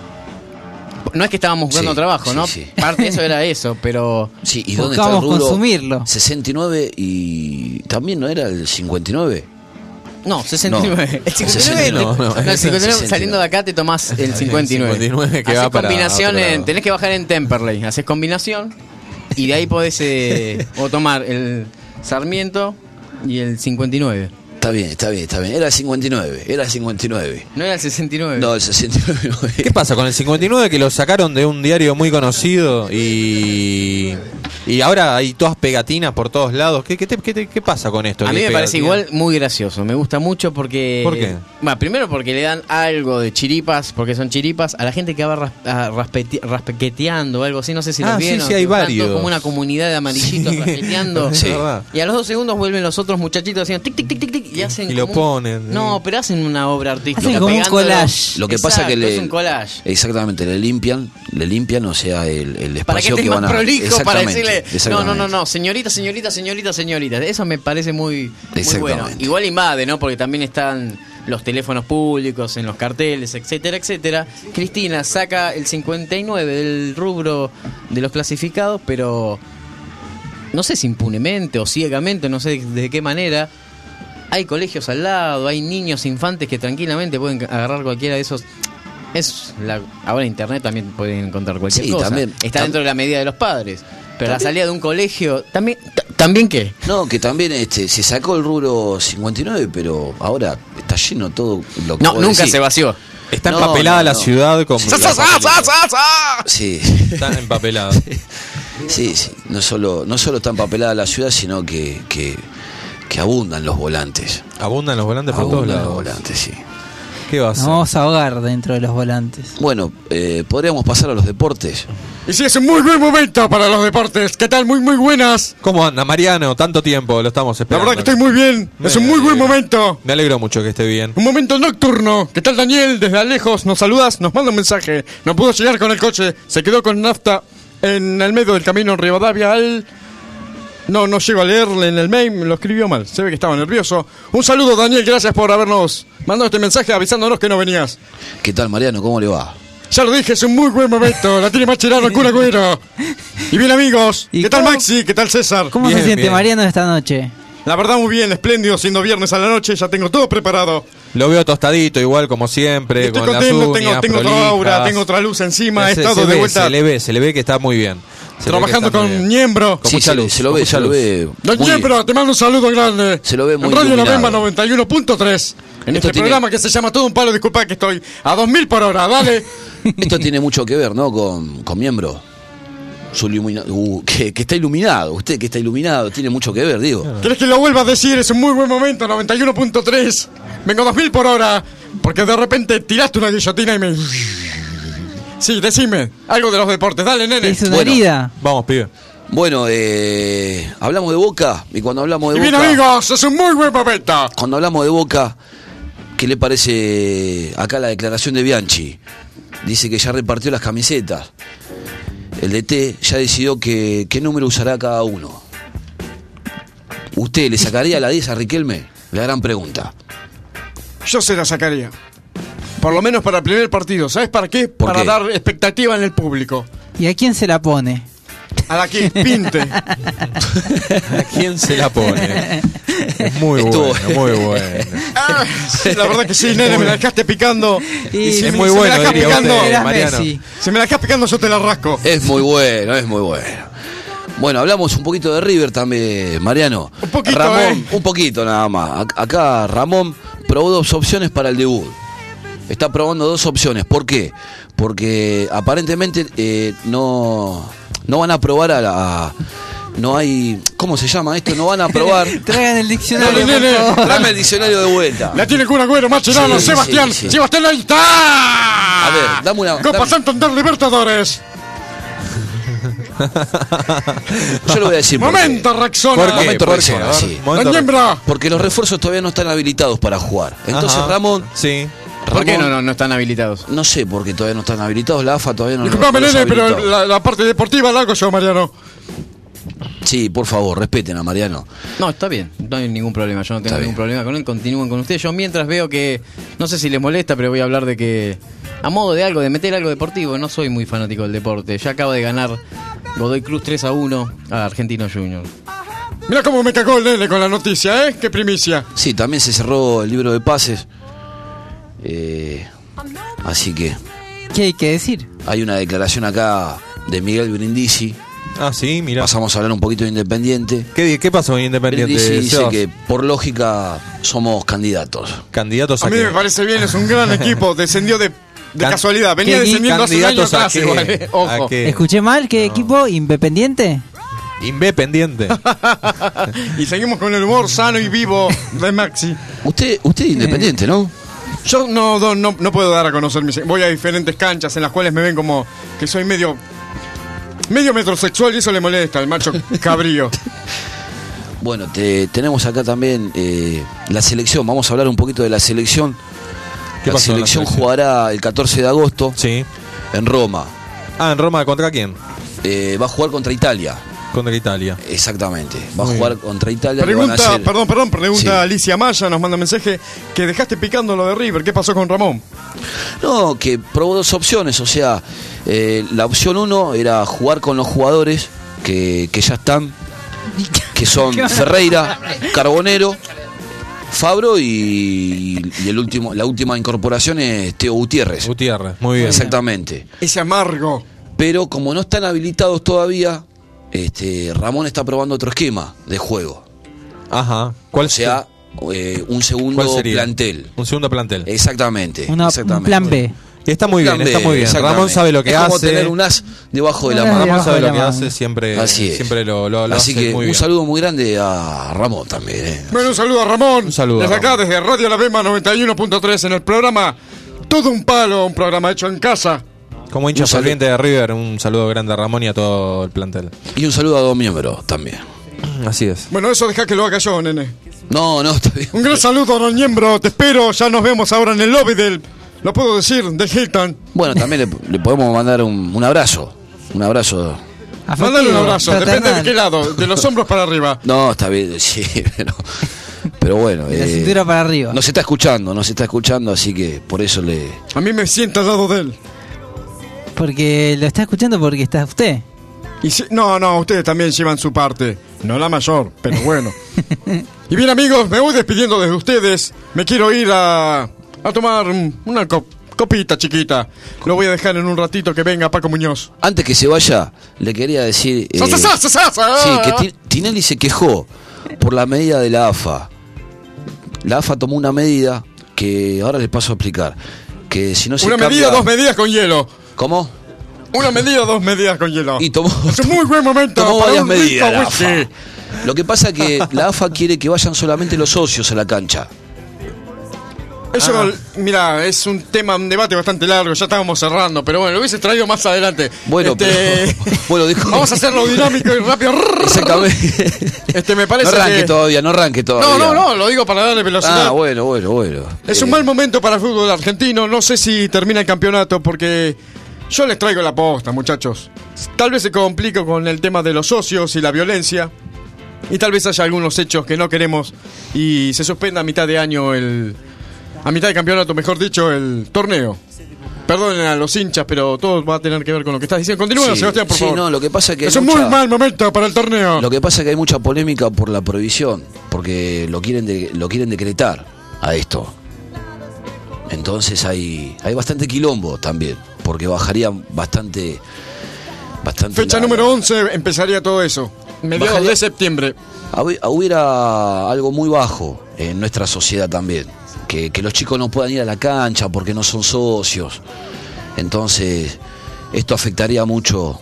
Speaker 2: No es que estábamos buscando
Speaker 5: Sí,
Speaker 2: trabajo,
Speaker 5: sí,
Speaker 2: ¿no?
Speaker 5: sí.
Speaker 2: Parte de eso era eso, pero...
Speaker 5: Sí, ¿y dónde está el
Speaker 3: Buscamos
Speaker 5: rubro?
Speaker 3: consumirlo.
Speaker 5: 69 y también no era el 59.
Speaker 2: No, 69. El 59,
Speaker 4: No, no,
Speaker 2: el 59
Speaker 5: 69.
Speaker 2: saliendo de acá te tomás el 59.
Speaker 4: 59 que
Speaker 2: Haces
Speaker 4: va para
Speaker 2: combinación
Speaker 4: otro lado.
Speaker 2: tenés que bajar en Temperley, haces combinación y de ahí podés o tomar el Sarmiento y el 59.
Speaker 5: Está bien. Era el 59.
Speaker 2: No era el 69.
Speaker 5: No, el 69 no era.
Speaker 4: ¿Qué pasa con el 59 que lo sacaron de un diario muy conocido y ahora hay todas pegatinas por todos lados? ¿Qué pasa con esto?
Speaker 2: A mí
Speaker 4: ¿Qué
Speaker 2: me parece
Speaker 4: pegatina?
Speaker 2: igual muy gracioso, me gusta mucho porque...
Speaker 4: ¿Por qué?
Speaker 2: Bueno, primero porque le dan algo de chiripas, porque son chiripas, a la gente que va raspequeteando o algo así, no sé si lo
Speaker 4: Ah,
Speaker 2: vieron.
Speaker 4: sí, hay
Speaker 2: están todos
Speaker 4: varios.
Speaker 2: como una comunidad de amarillitos
Speaker 4: Sí,
Speaker 2: raspeteando.
Speaker 4: es verdad.
Speaker 2: Y a los 2 segundos vuelven los otros muchachitos haciendo tic, tic, tic, tic, tic, y hacen
Speaker 4: Y lo
Speaker 2: como
Speaker 4: ponen.
Speaker 2: No, pero hacen una obra artística.
Speaker 3: Hacen como un
Speaker 2: pegándolo.
Speaker 3: collage.
Speaker 5: Lo que pasa que
Speaker 2: Exacto, es un collage.
Speaker 5: Exactamente, le limpian, o sea, el espacio
Speaker 2: Para que esté
Speaker 5: que
Speaker 2: más
Speaker 5: van a...
Speaker 2: prolijo, para
Speaker 5: Exactamente,
Speaker 2: decirle,
Speaker 5: exactamente.
Speaker 2: no, señorita. Eso me parece muy bueno.
Speaker 5: Exactamente.
Speaker 2: Igual invade, ¿no? Porque también están los teléfonos públicos, en los carteles, etcétera, etcétera. Cristina saca el 59 del rubro de los clasificados, pero no sé si impunemente o ciegamente, no sé de qué manera. Hay colegios al lado, hay niños infantes que tranquilamente pueden agarrar cualquiera de esos. Ahora en internet también pueden encontrar cualquier
Speaker 5: Sí,
Speaker 2: cosa.
Speaker 5: también.
Speaker 2: Está dentro de la medida de los padres. Pero la salida de un colegio, ¿también qué?
Speaker 5: No, que también se sacó el rubro 59, pero ahora está lleno todo lo que
Speaker 2: No,
Speaker 5: vos
Speaker 2: nunca
Speaker 5: decís.
Speaker 2: se vació.
Speaker 4: Está
Speaker 5: No,
Speaker 4: empapelada
Speaker 5: no,
Speaker 4: la
Speaker 5: no.
Speaker 4: ciudad como...
Speaker 5: Sí,
Speaker 4: Está empapelada.
Speaker 5: sí. No solo está empapelada la ciudad, sino que abundan los volantes.
Speaker 4: Abundan los volantes por todos
Speaker 5: Abundan los
Speaker 4: lados.
Speaker 5: volantes, sí.
Speaker 4: ¿Qué va a
Speaker 3: Nos
Speaker 4: hacer?
Speaker 3: vamos a ahogar dentro de los volantes.
Speaker 5: Bueno, podríamos pasar a los deportes.
Speaker 6: Y sí, es un muy buen momento para los deportes. ¿Qué tal? Muy buenas.
Speaker 4: ¿Cómo anda, Mariano? Tanto tiempo lo estamos
Speaker 6: La
Speaker 4: esperando.
Speaker 6: verdad que estoy muy bien. Es un muy buen momento.
Speaker 4: Me alegro mucho que esté bien.
Speaker 6: Un momento nocturno. ¿Qué tal, Daniel? Desde lejos nos saludas, nos manda un mensaje. No pudo llegar con el coche. Se quedó con nafta en el medio del camino en Rivadavia al... No llego a leerle en el mail, me lo escribió mal. Se ve que estaba nervioso. Un saludo, Daniel. Gracias por habernos mandado este mensaje avisándonos que no venías.
Speaker 5: ¿Qué tal, Mariano? ¿Cómo le va?
Speaker 6: Ya lo dije, es un muy buen momento. La tiene Mascherano el Kun Agüero. Y bien, amigos.
Speaker 3: ¿Y
Speaker 6: ¿Qué tal,
Speaker 3: cómo-
Speaker 6: Maxi? ¿Qué tal, César?
Speaker 3: ¿Cómo
Speaker 4: Bien,
Speaker 3: se siente
Speaker 4: bien.
Speaker 3: Mariano esta noche?
Speaker 6: La verdad, muy bien, espléndido, siendo viernes a la noche. Ya tengo todo preparado.
Speaker 4: Lo veo tostadito, igual como siempre,
Speaker 6: Estoy
Speaker 4: con
Speaker 6: contento,
Speaker 4: las uñas
Speaker 6: tengo otra
Speaker 4: prolijas.
Speaker 6: aura, tengo otra luz encima. He
Speaker 4: Se
Speaker 6: estado de
Speaker 4: ve,
Speaker 6: vuelta
Speaker 4: se le ve que está muy bien. Se le ve que
Speaker 6: trabajando
Speaker 4: está muy
Speaker 6: con
Speaker 4: bien.
Speaker 6: Niembro.
Speaker 4: Con
Speaker 5: Sí,
Speaker 4: mucha
Speaker 5: se,
Speaker 4: luz,
Speaker 5: se lo
Speaker 4: con
Speaker 5: ve,
Speaker 4: mucha
Speaker 5: se lo
Speaker 4: luz.
Speaker 5: ve.
Speaker 6: Don
Speaker 5: muy-
Speaker 6: Niembro, te mando un saludo grande.
Speaker 5: Se lo ve muy
Speaker 6: en Radio
Speaker 5: iluminado.
Speaker 6: Novemba 91.3. En
Speaker 5: Esto
Speaker 6: este
Speaker 5: tiene-
Speaker 6: programa que se llama Todo un Palo, disculpa que estoy a 2000 por hora, dale.
Speaker 5: Esto tiene mucho que ver, ¿no? Con Miembro. Que está iluminado. Usted que está iluminado tiene mucho que ver, digo.
Speaker 6: ¿Querés que lo vuelva a decir? Es un muy buen momento, 91.3. Vengo 2000 por hora. Porque de repente tiraste una guillotina y me... Sí, decime. Algo de los deportes. Dale,
Speaker 3: ¿Te
Speaker 6: nene.
Speaker 3: hizo una
Speaker 5: Bueno.
Speaker 3: herida?
Speaker 4: Vamos, pibe.
Speaker 5: Bueno, hablamos de Boca. Y cuando hablamos
Speaker 6: Y
Speaker 5: de
Speaker 6: bien,
Speaker 5: Boca...
Speaker 6: amigos, es un muy buen momento.
Speaker 5: Cuando hablamos de Boca, ¿Qué le parece acá la declaración de Bianchi? Dice que ya repartió las camisetas. El DT ya decidió qué número usará cada uno. ¿Usted le sacaría la 10 a Riquelme? La gran pregunta.
Speaker 6: Yo se la sacaría. Por lo menos para el primer partido. ¿Sabes para qué? Para
Speaker 5: qué?
Speaker 6: dar expectativa en el público.
Speaker 3: ¿Y a quién se la pone?
Speaker 6: A la que pinte.
Speaker 4: ¿A quién se la pone? Es muy
Speaker 5: Estuvo-
Speaker 4: bueno, muy bueno.
Speaker 6: Ah, la verdad que sí, nene, me la dejaste picando.
Speaker 3: Y
Speaker 6: si
Speaker 4: es
Speaker 6: me-
Speaker 4: muy
Speaker 6: si me
Speaker 4: bueno,
Speaker 6: la dejas
Speaker 4: diría
Speaker 6: picando,
Speaker 4: usted,
Speaker 3: Eras
Speaker 4: Mariano.
Speaker 3: Messi.
Speaker 6: si me la dejas picando, yo te la rasco.
Speaker 5: Es muy bueno, es muy bueno. Bueno, hablamos un poquito de River también, Mariano.
Speaker 6: Un poquito,
Speaker 5: Ramón, un poquito nada más. Acá Ramón probó 2 opciones para el debut. Está probando 2 opciones. ¿Por qué? Porque aparentemente no van a probar no hay... ¿Cómo se llama esto? No van a probar...
Speaker 3: Traigan el diccionario,
Speaker 6: Dale,
Speaker 3: por
Speaker 6: nene.
Speaker 3: favor.
Speaker 5: Tráeme el diccionario de vuelta.
Speaker 6: La tiene Kun Agüero, Mascherano,
Speaker 5: Sí,
Speaker 6: Sebastián.
Speaker 5: sí, sí.
Speaker 6: Sebastián, ahí está.
Speaker 5: A ver, dame una...
Speaker 6: Copa Santander Libertadores.
Speaker 5: Yo lo voy a decir. por qué.
Speaker 6: Momento, Rexona.
Speaker 4: ¿Por qué?
Speaker 5: Momento
Speaker 4: ¿Por
Speaker 5: Rexona,
Speaker 4: qué? A ver,
Speaker 5: sí.
Speaker 4: momento
Speaker 6: La Niembra.
Speaker 5: Porque los refuerzos todavía no están habilitados para jugar. Entonces
Speaker 4: Ajá,
Speaker 5: Ramón...
Speaker 4: Sí.
Speaker 2: ¿Por qué
Speaker 5: Ramón-
Speaker 2: no están habilitados?
Speaker 5: No sé por qué todavía no están habilitados. La AFA todavía no
Speaker 6: Disculpame,
Speaker 5: los ha
Speaker 6: nene, pero
Speaker 5: habilitado.
Speaker 6: la parte deportiva la hago yo, Mariano.
Speaker 5: Sí, por favor, respeten a Mariano.
Speaker 2: No, está bien, no hay ningún problema, yo no tengo
Speaker 5: Está
Speaker 2: ningún
Speaker 5: bien.
Speaker 2: problema con él, continúen con ustedes. Yo mientras veo que, no sé si les molesta, pero voy a hablar de que, a modo de algo, de meter algo deportivo, no soy muy fanático del deporte. Ya acaba de ganar Godoy Cruz 3-1 a Argentino Junior.
Speaker 6: Mira cómo me cagó el nene con la noticia, ¿eh? Qué primicia.
Speaker 5: Sí, también se cerró el libro de pases. Así que
Speaker 3: ¿Qué hay que decir?
Speaker 5: hay una declaración acá de Miguel Brindisi.
Speaker 4: Ah, sí, mira.
Speaker 5: Pasamos a hablar un poquito de Independiente.
Speaker 4: ¿Qué pasó en Independiente?
Speaker 5: Brindisi dice
Speaker 4: Sebas?
Speaker 5: que por lógica somos candidatos.
Speaker 4: Candidatos a,
Speaker 6: A mí
Speaker 4: qué?
Speaker 6: me parece bien, es un gran equipo. Descendió de
Speaker 4: Can-
Speaker 6: casualidad. Venía
Speaker 3: ¿Qué
Speaker 6: descendiendo hace un año
Speaker 4: ¿Candidatos a
Speaker 6: atrás
Speaker 4: qué?
Speaker 6: igual, ojo.
Speaker 4: ¿A qué?
Speaker 3: ¿Escuché mal? ¿Qué equipo? ¿Independiente?
Speaker 4: Independiente.
Speaker 6: Y seguimos con el humor sano y vivo de Maxi.
Speaker 5: Usted es Independiente, ¿no?
Speaker 6: Yo no puedo dar a conocer mis... Voy a diferentes canchas en las cuales me ven como que soy medio metrosexual y eso le molesta al macho cabrío.
Speaker 5: Bueno, tenemos acá también la selección. Vamos a hablar un poquito de la selección.
Speaker 4: ¿Qué
Speaker 5: La
Speaker 4: pasó en la
Speaker 5: selección
Speaker 4: selección?
Speaker 5: jugará el 14 de agosto
Speaker 4: Sí.
Speaker 5: en Roma.
Speaker 4: Ah, ¿en Roma contra quién?
Speaker 5: Va a jugar contra Italia.
Speaker 4: Contra Italia.
Speaker 5: Exactamente. Va
Speaker 4: Muy
Speaker 5: a jugar
Speaker 4: bien.
Speaker 5: contra Italia. que van a
Speaker 6: Pregunta,
Speaker 5: hacer-
Speaker 6: pregunta
Speaker 5: Sí.
Speaker 6: Alicia Maya, nos manda mensaje que dejaste picando lo de River. ¿Qué pasó con Ramón?
Speaker 5: No, que probó 2 opciones. O sea, la opción 1 era jugar con los jugadores que ya están, que son Ferreira, Carbonero, Fabro y la última incorporación es Teo Gutiérrez.
Speaker 4: Gutiérrez, muy bien.
Speaker 5: Exactamente.
Speaker 6: Ese amargo.
Speaker 5: Pero como no están habilitados todavía, Ramón está probando otro esquema de juego.
Speaker 4: Ajá.
Speaker 5: O sea, un segundo
Speaker 4: ¿cuál sería?
Speaker 5: plantel.
Speaker 4: Un segundo plantel.
Speaker 5: Exactamente.
Speaker 3: Un
Speaker 5: exactamente.
Speaker 3: plan B.
Speaker 4: Y está muy bien,
Speaker 5: Plan B,
Speaker 4: está muy bien.
Speaker 5: exactamente.
Speaker 4: Ramón sabe lo que
Speaker 5: es
Speaker 4: hace.
Speaker 5: como tener un as debajo de la
Speaker 3: Un as
Speaker 5: mano.
Speaker 4: Ramón sabe
Speaker 3: debajo de
Speaker 4: lo
Speaker 3: la
Speaker 4: que
Speaker 3: mano.
Speaker 4: hace, siempre,
Speaker 5: Así es.
Speaker 4: siempre lo
Speaker 5: Así
Speaker 4: hace
Speaker 5: que
Speaker 4: muy
Speaker 5: un
Speaker 4: bien.
Speaker 5: saludo muy grande a Ramón también.
Speaker 6: Bueno, un saludo a Ramón.
Speaker 4: Un saludo a
Speaker 6: Desde acá,
Speaker 4: Ramón.
Speaker 6: desde Radio La Bema 91.3 en el programa Todo un Palo, un programa hecho en casa.
Speaker 4: Como hincha
Speaker 5: Un saludo.
Speaker 4: ferviente de River, un saludo grande a Ramón y a todo el plantel.
Speaker 5: Y un saludo a 2 miembros también.
Speaker 4: Así es.
Speaker 6: Bueno, eso deja que lo haga yo, nene.
Speaker 5: No, está bien.
Speaker 6: Un gran saludo a Don Niembro, te espero. Ya nos vemos ahora en el lobby del... Lo puedo decir, del Hilton.
Speaker 5: Bueno, también le podemos mandar un abrazo. Un abrazo.
Speaker 3: Afectivo,
Speaker 6: Mándale un abrazo, depende de
Speaker 3: fraternal.
Speaker 6: qué lado, de los hombros para arriba.
Speaker 5: No, está bien, sí, pero bueno.
Speaker 3: De la cintura para arriba.
Speaker 5: Nos está escuchando, así que por eso le...
Speaker 6: A mí me siento al lado de él.
Speaker 3: Porque lo está escuchando porque está usted.
Speaker 6: Y no, ustedes también llevan su parte. No la mayor, pero bueno. Y bien, amigos, me voy despidiendo desde ustedes. Me quiero ir a tomar una copita chiquita. Lo voy a dejar en un ratito que venga Paco Muñoz.
Speaker 5: Antes que se vaya, le quería decir... Sí, que Tinelli se quejó por la medida de la AFA. La AFA tomó una medida que ahora les paso a explicar. Que si no se
Speaker 6: Una
Speaker 5: cambia...
Speaker 6: medida, 2 medidas con hielo.
Speaker 5: ¿Cómo?
Speaker 6: Una medida, 2 medidas con hielo.
Speaker 5: Y tomó...
Speaker 6: Es un muy buen momento
Speaker 5: Tomó
Speaker 6: para
Speaker 5: varias
Speaker 6: un
Speaker 5: medidas
Speaker 6: rico
Speaker 5: la AFA.
Speaker 6: whisky.
Speaker 5: Lo que pasa es que la AFA quiere que vayan solamente los socios a la cancha.
Speaker 6: Eso, mira, es un debate bastante largo, ya estábamos cerrando, pero bueno, lo hubiese traído más adelante.
Speaker 5: Bueno, bueno,
Speaker 6: vamos a hacerlo dinámico y rápido.
Speaker 5: Exactamente.
Speaker 6: Me parece
Speaker 5: no arranque todavía.
Speaker 6: No, lo digo para darle velocidad.
Speaker 5: Bueno.
Speaker 6: Es un mal momento para el fútbol argentino, no sé si termina el campeonato porque yo les traigo la posta, muchachos. Tal vez se complica con el tema de los socios y la violencia. Y tal vez haya algunos hechos que no queremos y se suspenda a mitad de año a mitad de campeonato, mejor dicho, el torneo. Perdonen a los hinchas, pero todo va a tener que ver con lo que estás diciendo. Continúa, Sebastián, por favor.
Speaker 5: No, lo que pasa es que
Speaker 6: es un muy mal momento para el torneo.
Speaker 5: Lo que pasa es que hay mucha polémica por la prohibición, porque lo quieren decretar a esto. Entonces hay bastante quilombo también, porque bajaría bastante.
Speaker 6: Fecha número 11 empezaría todo eso. Mediados de septiembre.
Speaker 5: Hubiera algo muy bajo en nuestra sociedad también. Que los chicos no puedan ir a la cancha porque no son socios. Entonces, esto afectaría mucho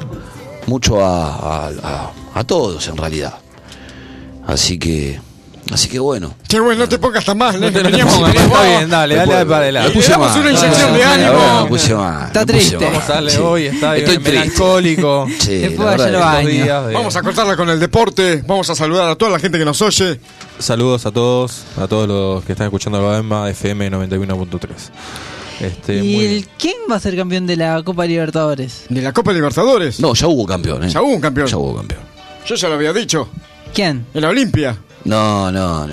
Speaker 5: a todos en realidad. Así que bueno.
Speaker 6: Qué bueno, no te pongas tan mal.
Speaker 4: Está bien, dale para adelante.
Speaker 6: Le damos una inyección de ánimo.
Speaker 3: Está triste.
Speaker 4: Vamos a darle hoy, está
Speaker 5: Estoy
Speaker 4: bien melancólico.
Speaker 5: Sí,
Speaker 3: Después vaya al baño.
Speaker 6: Vamos a cortarla con el deporte. Vamos a saludar a toda la gente que nos oye.
Speaker 4: Saludos a todos los que están escuchando la Bamba FM 91.3.
Speaker 3: ¿Quién va a ser campeón de la Copa Libertadores?
Speaker 6: ¿De la Copa Libertadores?
Speaker 5: No, ya hubo campeón,
Speaker 6: Ya hubo un campeón.
Speaker 5: Yo
Speaker 6: ya lo había dicho.
Speaker 3: ¿Quién?
Speaker 6: En la Olimpia.
Speaker 5: No.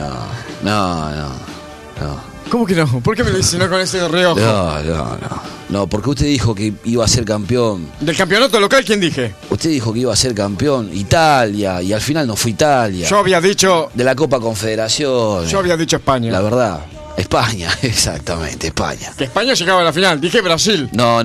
Speaker 6: ¿Cómo que no? ¿Por qué me lo dice no con ese reojo?
Speaker 5: No, porque usted dijo que iba a ser campeón.
Speaker 6: ¿Del campeonato local quién dije?
Speaker 5: Usted dijo que iba a ser campeón Italia y al final no fue Italia.
Speaker 6: Yo había dicho...
Speaker 5: De la Copa Confederación.
Speaker 6: Yo había dicho España.
Speaker 5: La verdad. España, exactamente, España.
Speaker 6: Que España llegaba a la final. Dije Brasil.
Speaker 5: No.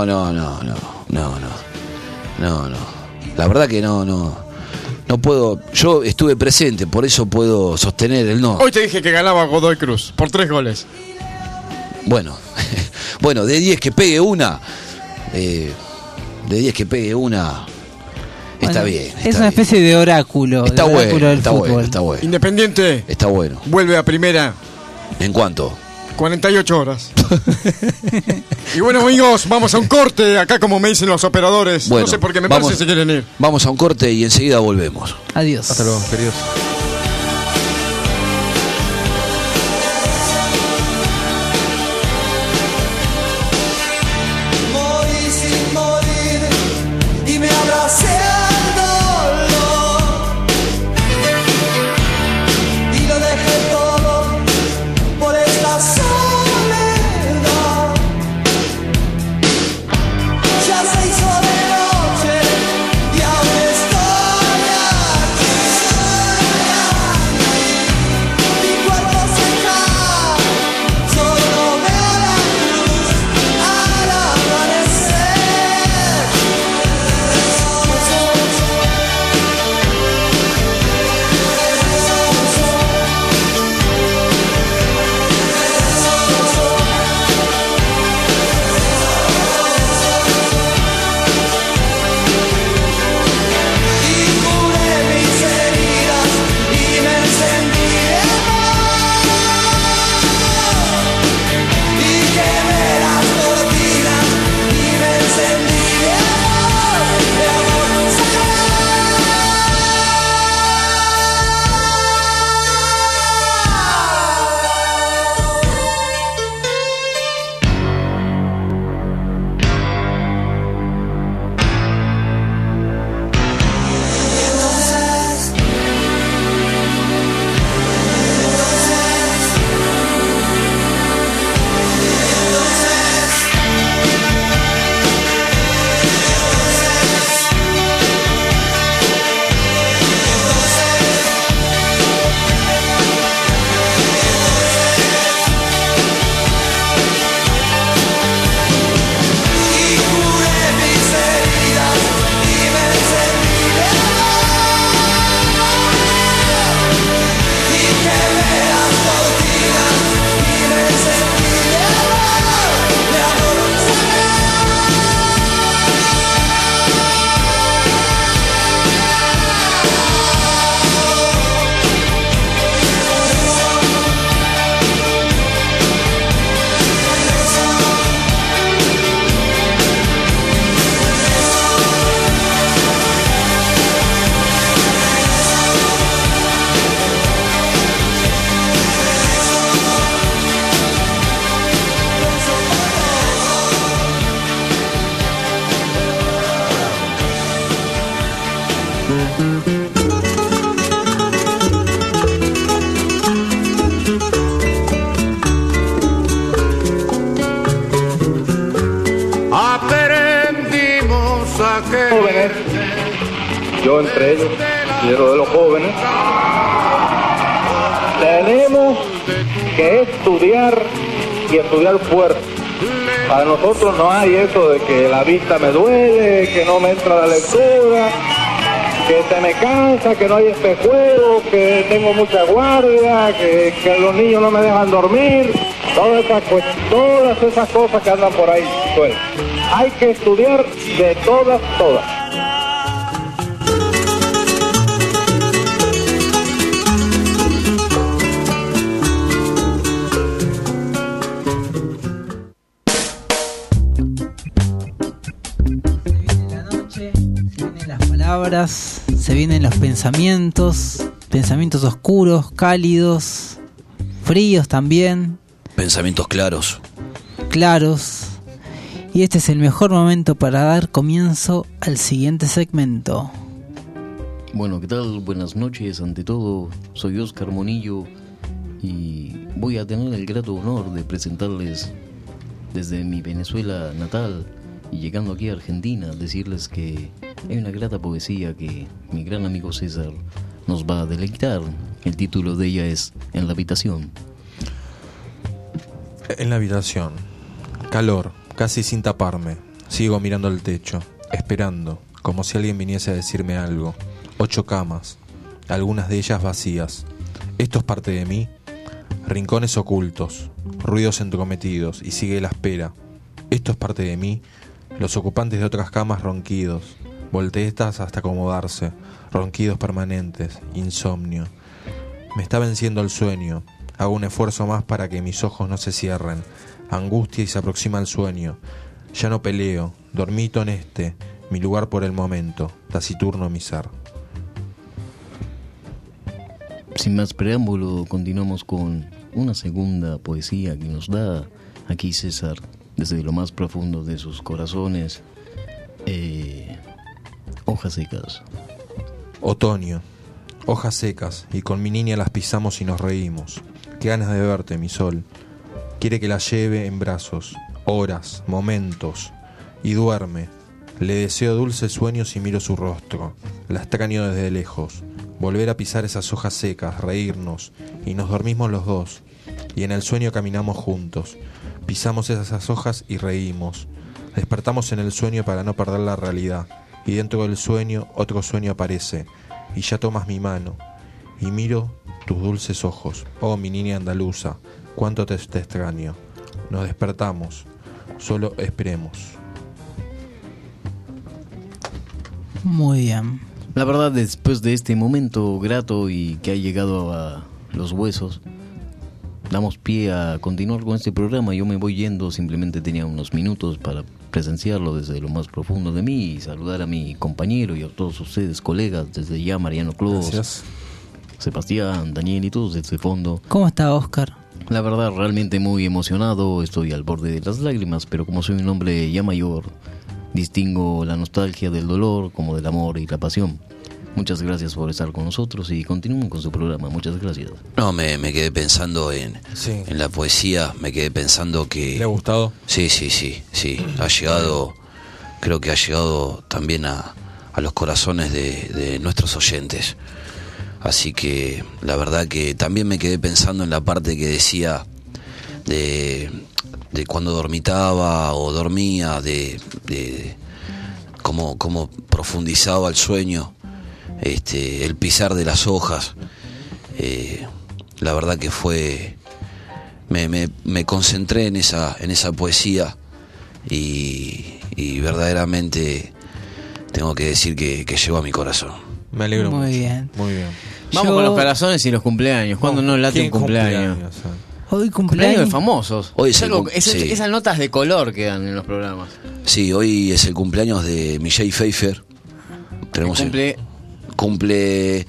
Speaker 5: La verdad que no puedo. Yo estuve presente, por eso puedo sostener el no.
Speaker 6: Hoy te dije que ganaba Godoy Cruz por 3 goles.
Speaker 5: Bueno, de 10 que pegue una. Está bien.
Speaker 3: Es una especie de oráculo.
Speaker 5: Está bueno,
Speaker 3: del
Speaker 5: está
Speaker 3: fútbol.
Speaker 5: bueno.
Speaker 6: Independiente.
Speaker 5: Está bueno.
Speaker 6: Vuelve a primera.
Speaker 5: ¿En cuánto?
Speaker 6: 48 horas. Y bueno, amigos, vamos a un corte. Acá, como me dicen los operadores.
Speaker 5: Bueno,
Speaker 6: no sé por qué me parece que se quieren ir.
Speaker 5: Vamos a un corte y enseguida volvemos.
Speaker 3: Adiós.
Speaker 4: Hasta luego, queridos.
Speaker 7: Morí sin morir y me abracé al dolor y lo dejé todo por esta soledad. Ya se hizo de noche y aún estoy aquí.
Speaker 8: yo entre ellos, líder de los jóvenes, tenemos que estudiar y estudiar fuerte. Para nosotros no hay eso de que la vista me duele, que no me entra la lectura, que se me cansa, que no hay espejuelo, que tengo mucha guardia, que los niños no me dejan dormir, todas esas cosas que andan por ahí. Pues, hay que estudiar de todas.
Speaker 3: Palabras, se vienen los pensamientos oscuros, cálidos, fríos también,
Speaker 5: Pensamientos claros.
Speaker 3: y este es el mejor momento para dar comienzo al siguiente segmento.
Speaker 2: Bueno, ¿qué tal? Buenas noches. Ante todo, soy Oscar Monillo y voy a tener el grato honor de presentarles desde mi Venezuela natal y llegando aquí a Argentina, decirles que hay una grata poesía que mi gran amigo César nos va a deleitar. El título de ella es En la habitación.
Speaker 4: En la habitación, calor, casi sin taparme. Sigo mirando el techo, esperando, como si alguien viniese a decirme algo. 8 camas, algunas de ellas vacías. Esto es parte de mí. Rincones ocultos, ruidos entrometidos, y sigue la espera. Esto es parte de mí. Los ocupantes de otras camas ronquidos, volteetas hasta acomodarse, ronquidos permanentes, insomnio. Me está venciendo el sueño. Hago un esfuerzo más para que mis ojos no se cierren. Angustia y se aproxima el sueño. Ya no peleo, dormito en mi lugar por el momento, taciturno mi ser.
Speaker 2: Sin más preámbulo, continuamos con una segunda poesía que nos da aquí César desde lo más profundo de sus corazones. Hojas secas.
Speaker 4: Otoño, hojas secas, y con mi niña las pisamos y nos reímos. Qué ganas de verte, mi sol. Quiere que la lleve en brazos, horas, momentos, y duerme. Le deseo dulces sueños y miro su rostro. La extraño desde lejos. Volver a pisar esas hojas secas, reírnos, y nos dormimos los dos. Y en el sueño caminamos juntos. Pisamos esas hojas y reímos. Despertamos en el sueño para no perder la realidad. Y dentro del sueño, otro sueño aparece. Y ya tomas mi mano. Y miro tus dulces ojos. Oh, mi niña andaluza, cuánto te extraño. Nos despertamos. Solo esperemos.
Speaker 3: Muy bien.
Speaker 2: La verdad, después de este momento grato y que ha llegado a los huesos, damos pie a continuar con este programa. Yo me voy yendo, simplemente tenía unos minutos para presenciarlo desde lo más profundo de mí y saludar a mi compañero y a todos ustedes, colegas, desde ya Mariano Clos,
Speaker 4: Gracias.
Speaker 2: Sebastián, Daniel y todos desde el fondo.
Speaker 3: ¿Cómo está Oscar?
Speaker 2: La verdad, realmente muy emocionado, estoy al borde de las lágrimas, pero como soy un hombre ya mayor, distingo la nostalgia del dolor como del amor y la pasión. Muchas gracias por estar con nosotros y continúen con su programa. Muchas gracias.
Speaker 5: No, me quedé pensando en la poesía, me quedé pensando que...
Speaker 4: ¿Le ha gustado?
Speaker 5: Sí. Ha llegado, creo que ha llegado también a los corazones de nuestros oyentes. Así que la verdad que también me quedé pensando en la parte que decía de cuando dormitaba o dormía, de cómo profundizaba el sueño, el pisar de las hojas. La verdad que fue... Me concentré en esa poesía y verdaderamente tengo que decir que llegó a mi corazón.
Speaker 4: Me alegro
Speaker 3: Muy
Speaker 4: mucho.
Speaker 3: bien.
Speaker 4: Muy bien.
Speaker 2: Vamos con los corazones y los cumpleaños. ¿Cuándo no late un cumpleaños?
Speaker 3: Hoy
Speaker 2: Cumpleaños
Speaker 3: cumpleaños
Speaker 2: de famosos.
Speaker 5: Hoy es sí.
Speaker 2: Esas notas de color que dan en los programas.
Speaker 5: Sí, hoy es el cumpleaños de Michelle Pfeiffer. Tenemos cumple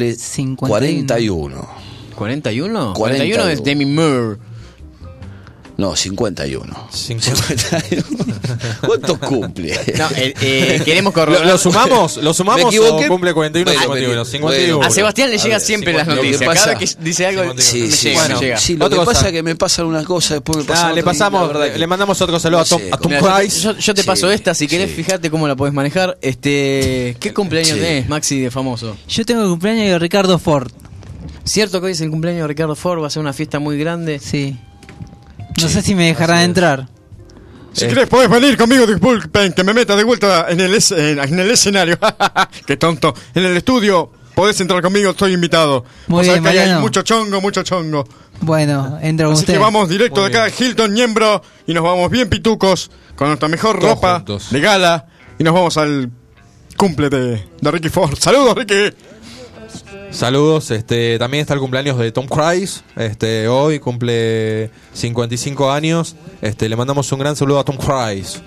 Speaker 3: 51.
Speaker 5: 41.
Speaker 2: ¿41?
Speaker 5: 41
Speaker 2: es Demi Moore.
Speaker 5: No, 51. 51. ¿Cuántos cumple?
Speaker 2: No, queremos corroborar.
Speaker 4: ¿Lo sumamos?
Speaker 5: ¿Me equivoqué?
Speaker 4: ¿O cumple 41
Speaker 5: Bueno,
Speaker 4: 51? 51.
Speaker 2: A Sebastián le llega siempre las
Speaker 5: 51.
Speaker 2: noticias.
Speaker 5: Lo que
Speaker 2: Cada
Speaker 5: pasa-
Speaker 2: vez que dice algo,
Speaker 5: Sí,
Speaker 2: me
Speaker 5: sí,
Speaker 2: llega,
Speaker 5: bueno,
Speaker 2: me llega.
Speaker 5: sí, lo
Speaker 4: Otra
Speaker 5: que
Speaker 4: cosa.
Speaker 5: pasa es que me pasan una cosa, después me pasan
Speaker 4: Le
Speaker 5: otra, y la
Speaker 4: pasamos,
Speaker 5: verdad que-
Speaker 4: le mandamos otro saludo
Speaker 5: No
Speaker 4: a Tom,
Speaker 5: sé,
Speaker 4: a Tom
Speaker 5: mira,
Speaker 4: Price.
Speaker 2: Yo te paso
Speaker 5: Sí,
Speaker 2: esta, si querés,
Speaker 5: sí.
Speaker 2: fíjate cómo la podés manejar. ¿Qué cumpleaños
Speaker 5: Sí.
Speaker 2: tenés, Maxi, de famoso?
Speaker 3: Yo tengo el cumpleaños de Ricardo Ford.
Speaker 2: ¿Cierto que hoy es el cumpleaños de Ricardo Ford? Va a ser una fiesta muy grande.
Speaker 3: Sí. No
Speaker 5: Sí,
Speaker 3: sé si me dejarán
Speaker 5: así es.
Speaker 3: entrar.
Speaker 6: Si querés, podés venir conmigo, disculpen, que me meta de vuelta en el escenario. Qué tonto. En el estudio, podés entrar conmigo, estoy invitado.
Speaker 3: Muy
Speaker 6: Vos sabés
Speaker 3: bien,
Speaker 6: que ahí hay
Speaker 3: Mariano.
Speaker 6: mucho chongo.
Speaker 3: Bueno, entra con
Speaker 6: Así
Speaker 3: usted.
Speaker 6: que vamos directo
Speaker 4: Muy
Speaker 6: de acá, Hilton Niembro, y nos vamos bien pitucos, con nuestra mejor
Speaker 4: Todos
Speaker 6: ropa
Speaker 4: juntos.
Speaker 6: de gala, y nos vamos al cumple de Ricky Ford. ¡Saludos, Ricky!
Speaker 4: Saludos, también está el cumpleaños de Tom Cruise, hoy cumple 55 años, le mandamos un gran saludo a Tom Cruise,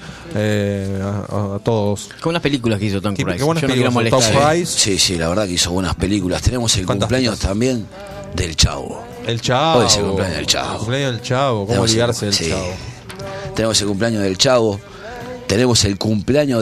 Speaker 4: a todos.
Speaker 2: Con unas películas que hizo Tom
Speaker 4: Qué
Speaker 2: Cruise.
Speaker 4: buenas
Speaker 2: Yo no quiero
Speaker 4: películas,
Speaker 2: molestar.
Speaker 4: Tom Cruise,
Speaker 5: Sí, sí, la verdad que hizo buenas películas. Tenemos el cumpleaños también del Chavo.
Speaker 4: el Chavo.
Speaker 5: Hoy es el cumpleaños del Chavo.
Speaker 4: El cumpleaños del Chavo, cómo
Speaker 5: Tenemos
Speaker 4: olvidarse del
Speaker 5: sí.
Speaker 4: Chavo.
Speaker 5: Tenemos el cumpleaños del Chavo. Tenemos el cumpleaños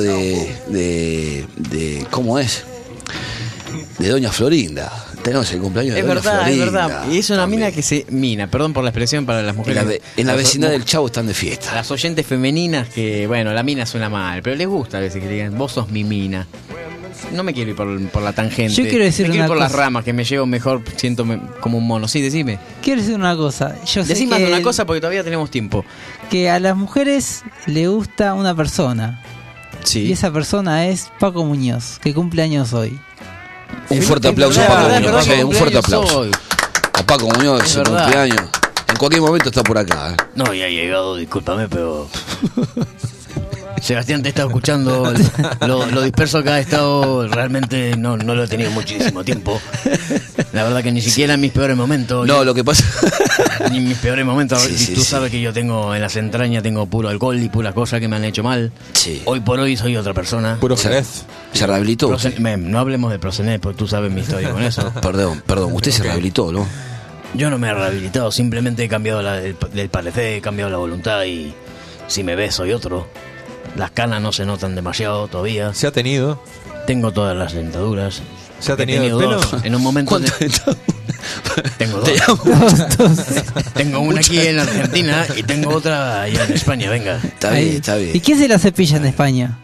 Speaker 5: de ¿cómo es? De Doña Florinda. Tenemos el cumpleaños de
Speaker 2: Es
Speaker 5: Doña
Speaker 2: verdad, es
Speaker 5: Florinda.
Speaker 2: verdad. Y es una
Speaker 5: también.
Speaker 2: mina que se mina, perdón por la expresión para las
Speaker 5: En
Speaker 2: mujeres.
Speaker 5: en la
Speaker 2: Las-
Speaker 5: vecindad del Chavo están de fiesta.
Speaker 2: Las oyentes femeninas que, bueno, la mina suena mal, pero les gusta a veces que digan, vos sos mi mina. No me quiero ir por la tangente.
Speaker 3: Yo quiero decir
Speaker 2: me quiero ir
Speaker 3: una
Speaker 2: por las
Speaker 3: cosa.
Speaker 2: ramas, que me llevo mejor, siento como un mono. Sí, decime.
Speaker 3: Quiero decir una cosa. Yo sé
Speaker 2: Decime más de
Speaker 3: que,
Speaker 2: una cosa porque todavía tenemos tiempo.
Speaker 3: que a las mujeres le gusta una persona.
Speaker 2: Sí.
Speaker 3: Y esa persona es Paco Muñoz, que cumple años hoy.
Speaker 5: Un fuerte aplauso a
Speaker 2: Es
Speaker 5: Paco
Speaker 2: verdad, es
Speaker 5: Muñoz.
Speaker 2: verdad que
Speaker 5: Un fuerte
Speaker 2: cumpleaños
Speaker 5: aplauso.
Speaker 2: hoy.
Speaker 5: A Paco Muñoz,
Speaker 2: Es
Speaker 5: su
Speaker 2: verdad.
Speaker 5: cumpleaños. En cualquier momento está por acá.
Speaker 2: No, ya he llegado, discúlpame, pero... Sebastián, te he estado escuchando, lo disperso que ha estado, realmente no lo he tenido muchísimo tiempo. La verdad que ni siquiera en mis peores momentos.
Speaker 5: No, lo que pasa.
Speaker 2: Ni en mis peores momentos,
Speaker 5: Sí,
Speaker 2: y
Speaker 5: sí,
Speaker 2: tú
Speaker 5: sí.
Speaker 2: sabes que yo tengo en las entrañas, tengo puro alcohol y puras cosas que me han hecho mal.
Speaker 5: Sí.
Speaker 2: Hoy por hoy soy otra persona.
Speaker 4: Puro Jerez.
Speaker 5: Se rehabilitó.
Speaker 2: No hablemos de Procenet, porque tú sabes mi historia con eso.
Speaker 5: Perdón, usted se rehabilitó, ¿no?
Speaker 2: Yo no me he rehabilitado, simplemente he cambiado del parecer, he cambiado la voluntad y si me ves soy otro. Las canas no se notan demasiado todavía.
Speaker 4: Se ha tenido.
Speaker 2: Tengo todas las dentaduras.
Speaker 4: ¿Se ha
Speaker 2: He
Speaker 4: tenido el
Speaker 2: tenido
Speaker 4: pelo?
Speaker 2: dos. En un momento
Speaker 5: ¿Cuánto
Speaker 2: tengo
Speaker 5: Te
Speaker 2: dos.
Speaker 5: llamo.
Speaker 2: Tengo una aquí en Argentina y tengo otra allá en España, venga.
Speaker 5: Está bien, está
Speaker 3: ¿Y
Speaker 5: bien.
Speaker 3: quién se la cepilla en España?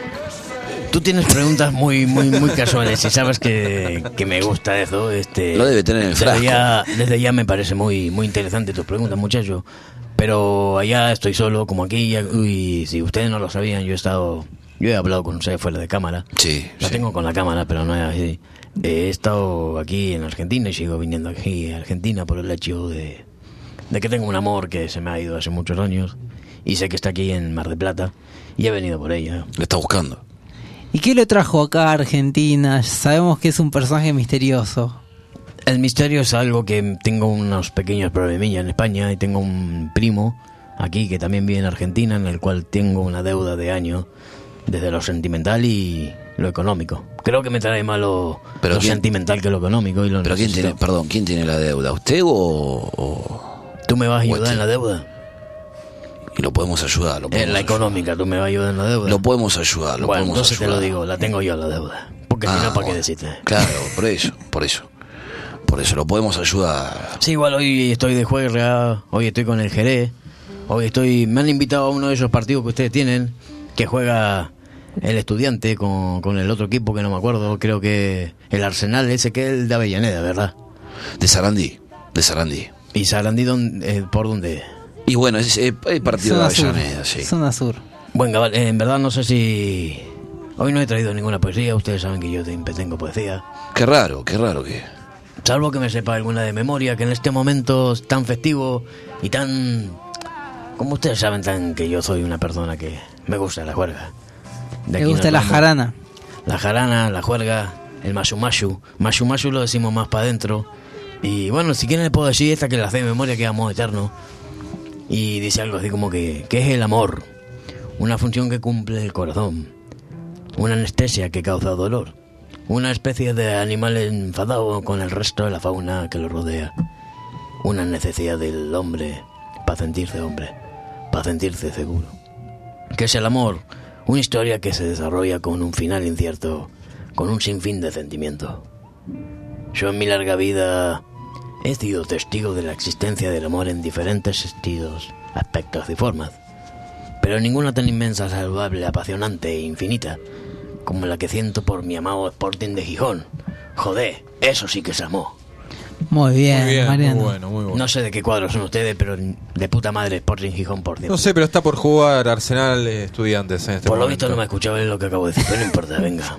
Speaker 2: Tú tienes preguntas muy casuales y sabes que me gusta eso.
Speaker 5: Lo debe tener en el frasco.
Speaker 2: Desde ya me parece muy interesante tus preguntas, muchacho. Pero allá estoy solo, como aquí. Y si ustedes no lo sabían, yo he hablado con ustedes fuera de cámara.
Speaker 5: Sí,
Speaker 2: La
Speaker 5: sí.
Speaker 2: tengo con la cámara, pero no es así. He estado aquí en Argentina y sigo viniendo aquí a Argentina por el hecho de que tengo un amor que se me ha ido hace muchos años y sé que está aquí en Mar del Plata y he venido por ella.
Speaker 5: Lo está buscando.
Speaker 3: ¿Y qué lo trajo acá a Argentina? Sabemos que es un personaje misterioso.
Speaker 2: El misterio es algo que tengo unos pequeños problemillas en España y tengo un primo aquí que también vive en Argentina en el cual tengo una deuda de años desde lo sentimental y lo económico. Creo que me trae más lo
Speaker 5: Pero ¿quién-
Speaker 2: sentimental que lo económico y lo
Speaker 5: Pero ¿quién
Speaker 2: necesito.
Speaker 5: tiene, perdón, quién tiene la deuda? ¿Usted o
Speaker 2: ¿Tú me vas a ayudar
Speaker 5: Usted.
Speaker 2: en la deuda?
Speaker 5: y lo podemos ayudar? Lo
Speaker 2: En
Speaker 5: podemos
Speaker 2: la
Speaker 5: ayudar.
Speaker 2: económica, ¿tú me vas a ayudar en la deuda?
Speaker 5: Lo podemos ayudar, lo
Speaker 2: Bueno,
Speaker 5: podemos
Speaker 2: entonces
Speaker 5: ayudar.
Speaker 2: te lo digo, la tengo yo la deuda. Porque si no, ¿para qué
Speaker 5: bueno.
Speaker 2: decirte?
Speaker 5: Claro, por eso lo podemos ayudar.
Speaker 2: Sí, igual hoy estoy de juega, hoy estoy con el Jerez, me han invitado a uno de esos partidos que ustedes tienen, que juega el Estudiante con el otro equipo que no me acuerdo, creo que el Arsenal, ese que es el de Avellaneda, ¿verdad?
Speaker 5: De Sarandí.
Speaker 2: ¿Y Sarandí por dónde?
Speaker 5: Y bueno, es partido de
Speaker 3: Zona sur.
Speaker 5: Avellaneda, sí.
Speaker 3: Zona sur.
Speaker 2: Bueno, en verdad no sé si... Hoy no he traído ninguna poesía, ustedes saben que yo siempre tengo poesía.
Speaker 5: Qué raro que...
Speaker 2: Salvo que me sepa alguna de memoria, que en este momento es tan festivo y tan... Como ustedes saben, tan que yo soy una persona que me gusta la juerga. De
Speaker 3: Me
Speaker 2: aquí
Speaker 3: gusta
Speaker 2: nos
Speaker 3: la
Speaker 2: vamos.
Speaker 3: jarana.
Speaker 2: La jarana, la juerga, el mashumashu. Mashumashu lo decimos más para adentro. Y bueno, si quieren le puedo decir esta que la hace de memoria, que es amor eterno. Y dice algo así como que es el amor. Una función que cumple el corazón. Una anestesia que causa dolor. Una especie de animal enfadado con el resto de la fauna que lo rodea. Una necesidad del hombre para sentirse hombre, para sentirse seguro. ¿Qué es el amor? Una historia que se desarrolla con un final incierto, con un sinfín de sentimientos. Yo en mi larga vida he sido testigo de la existencia del amor en diferentes estilos, aspectos y formas, pero ninguna tan inmensa, saludable, apasionante e infinita como la que siento por mi amado Sporting de Gijón. Joder, eso sí que es amor.
Speaker 3: Muy bien, Mariano.
Speaker 4: muy bueno, muy bueno.
Speaker 2: No sé de qué cuadros son ustedes, pero de puta madre Sporting Gijón, por cierto.
Speaker 4: No sé, pero está por jugar Arsenal Estudiantes en este
Speaker 2: Por lo
Speaker 4: momento.
Speaker 2: visto no me escuchaba lo que acabo de decir, pero no importa, venga.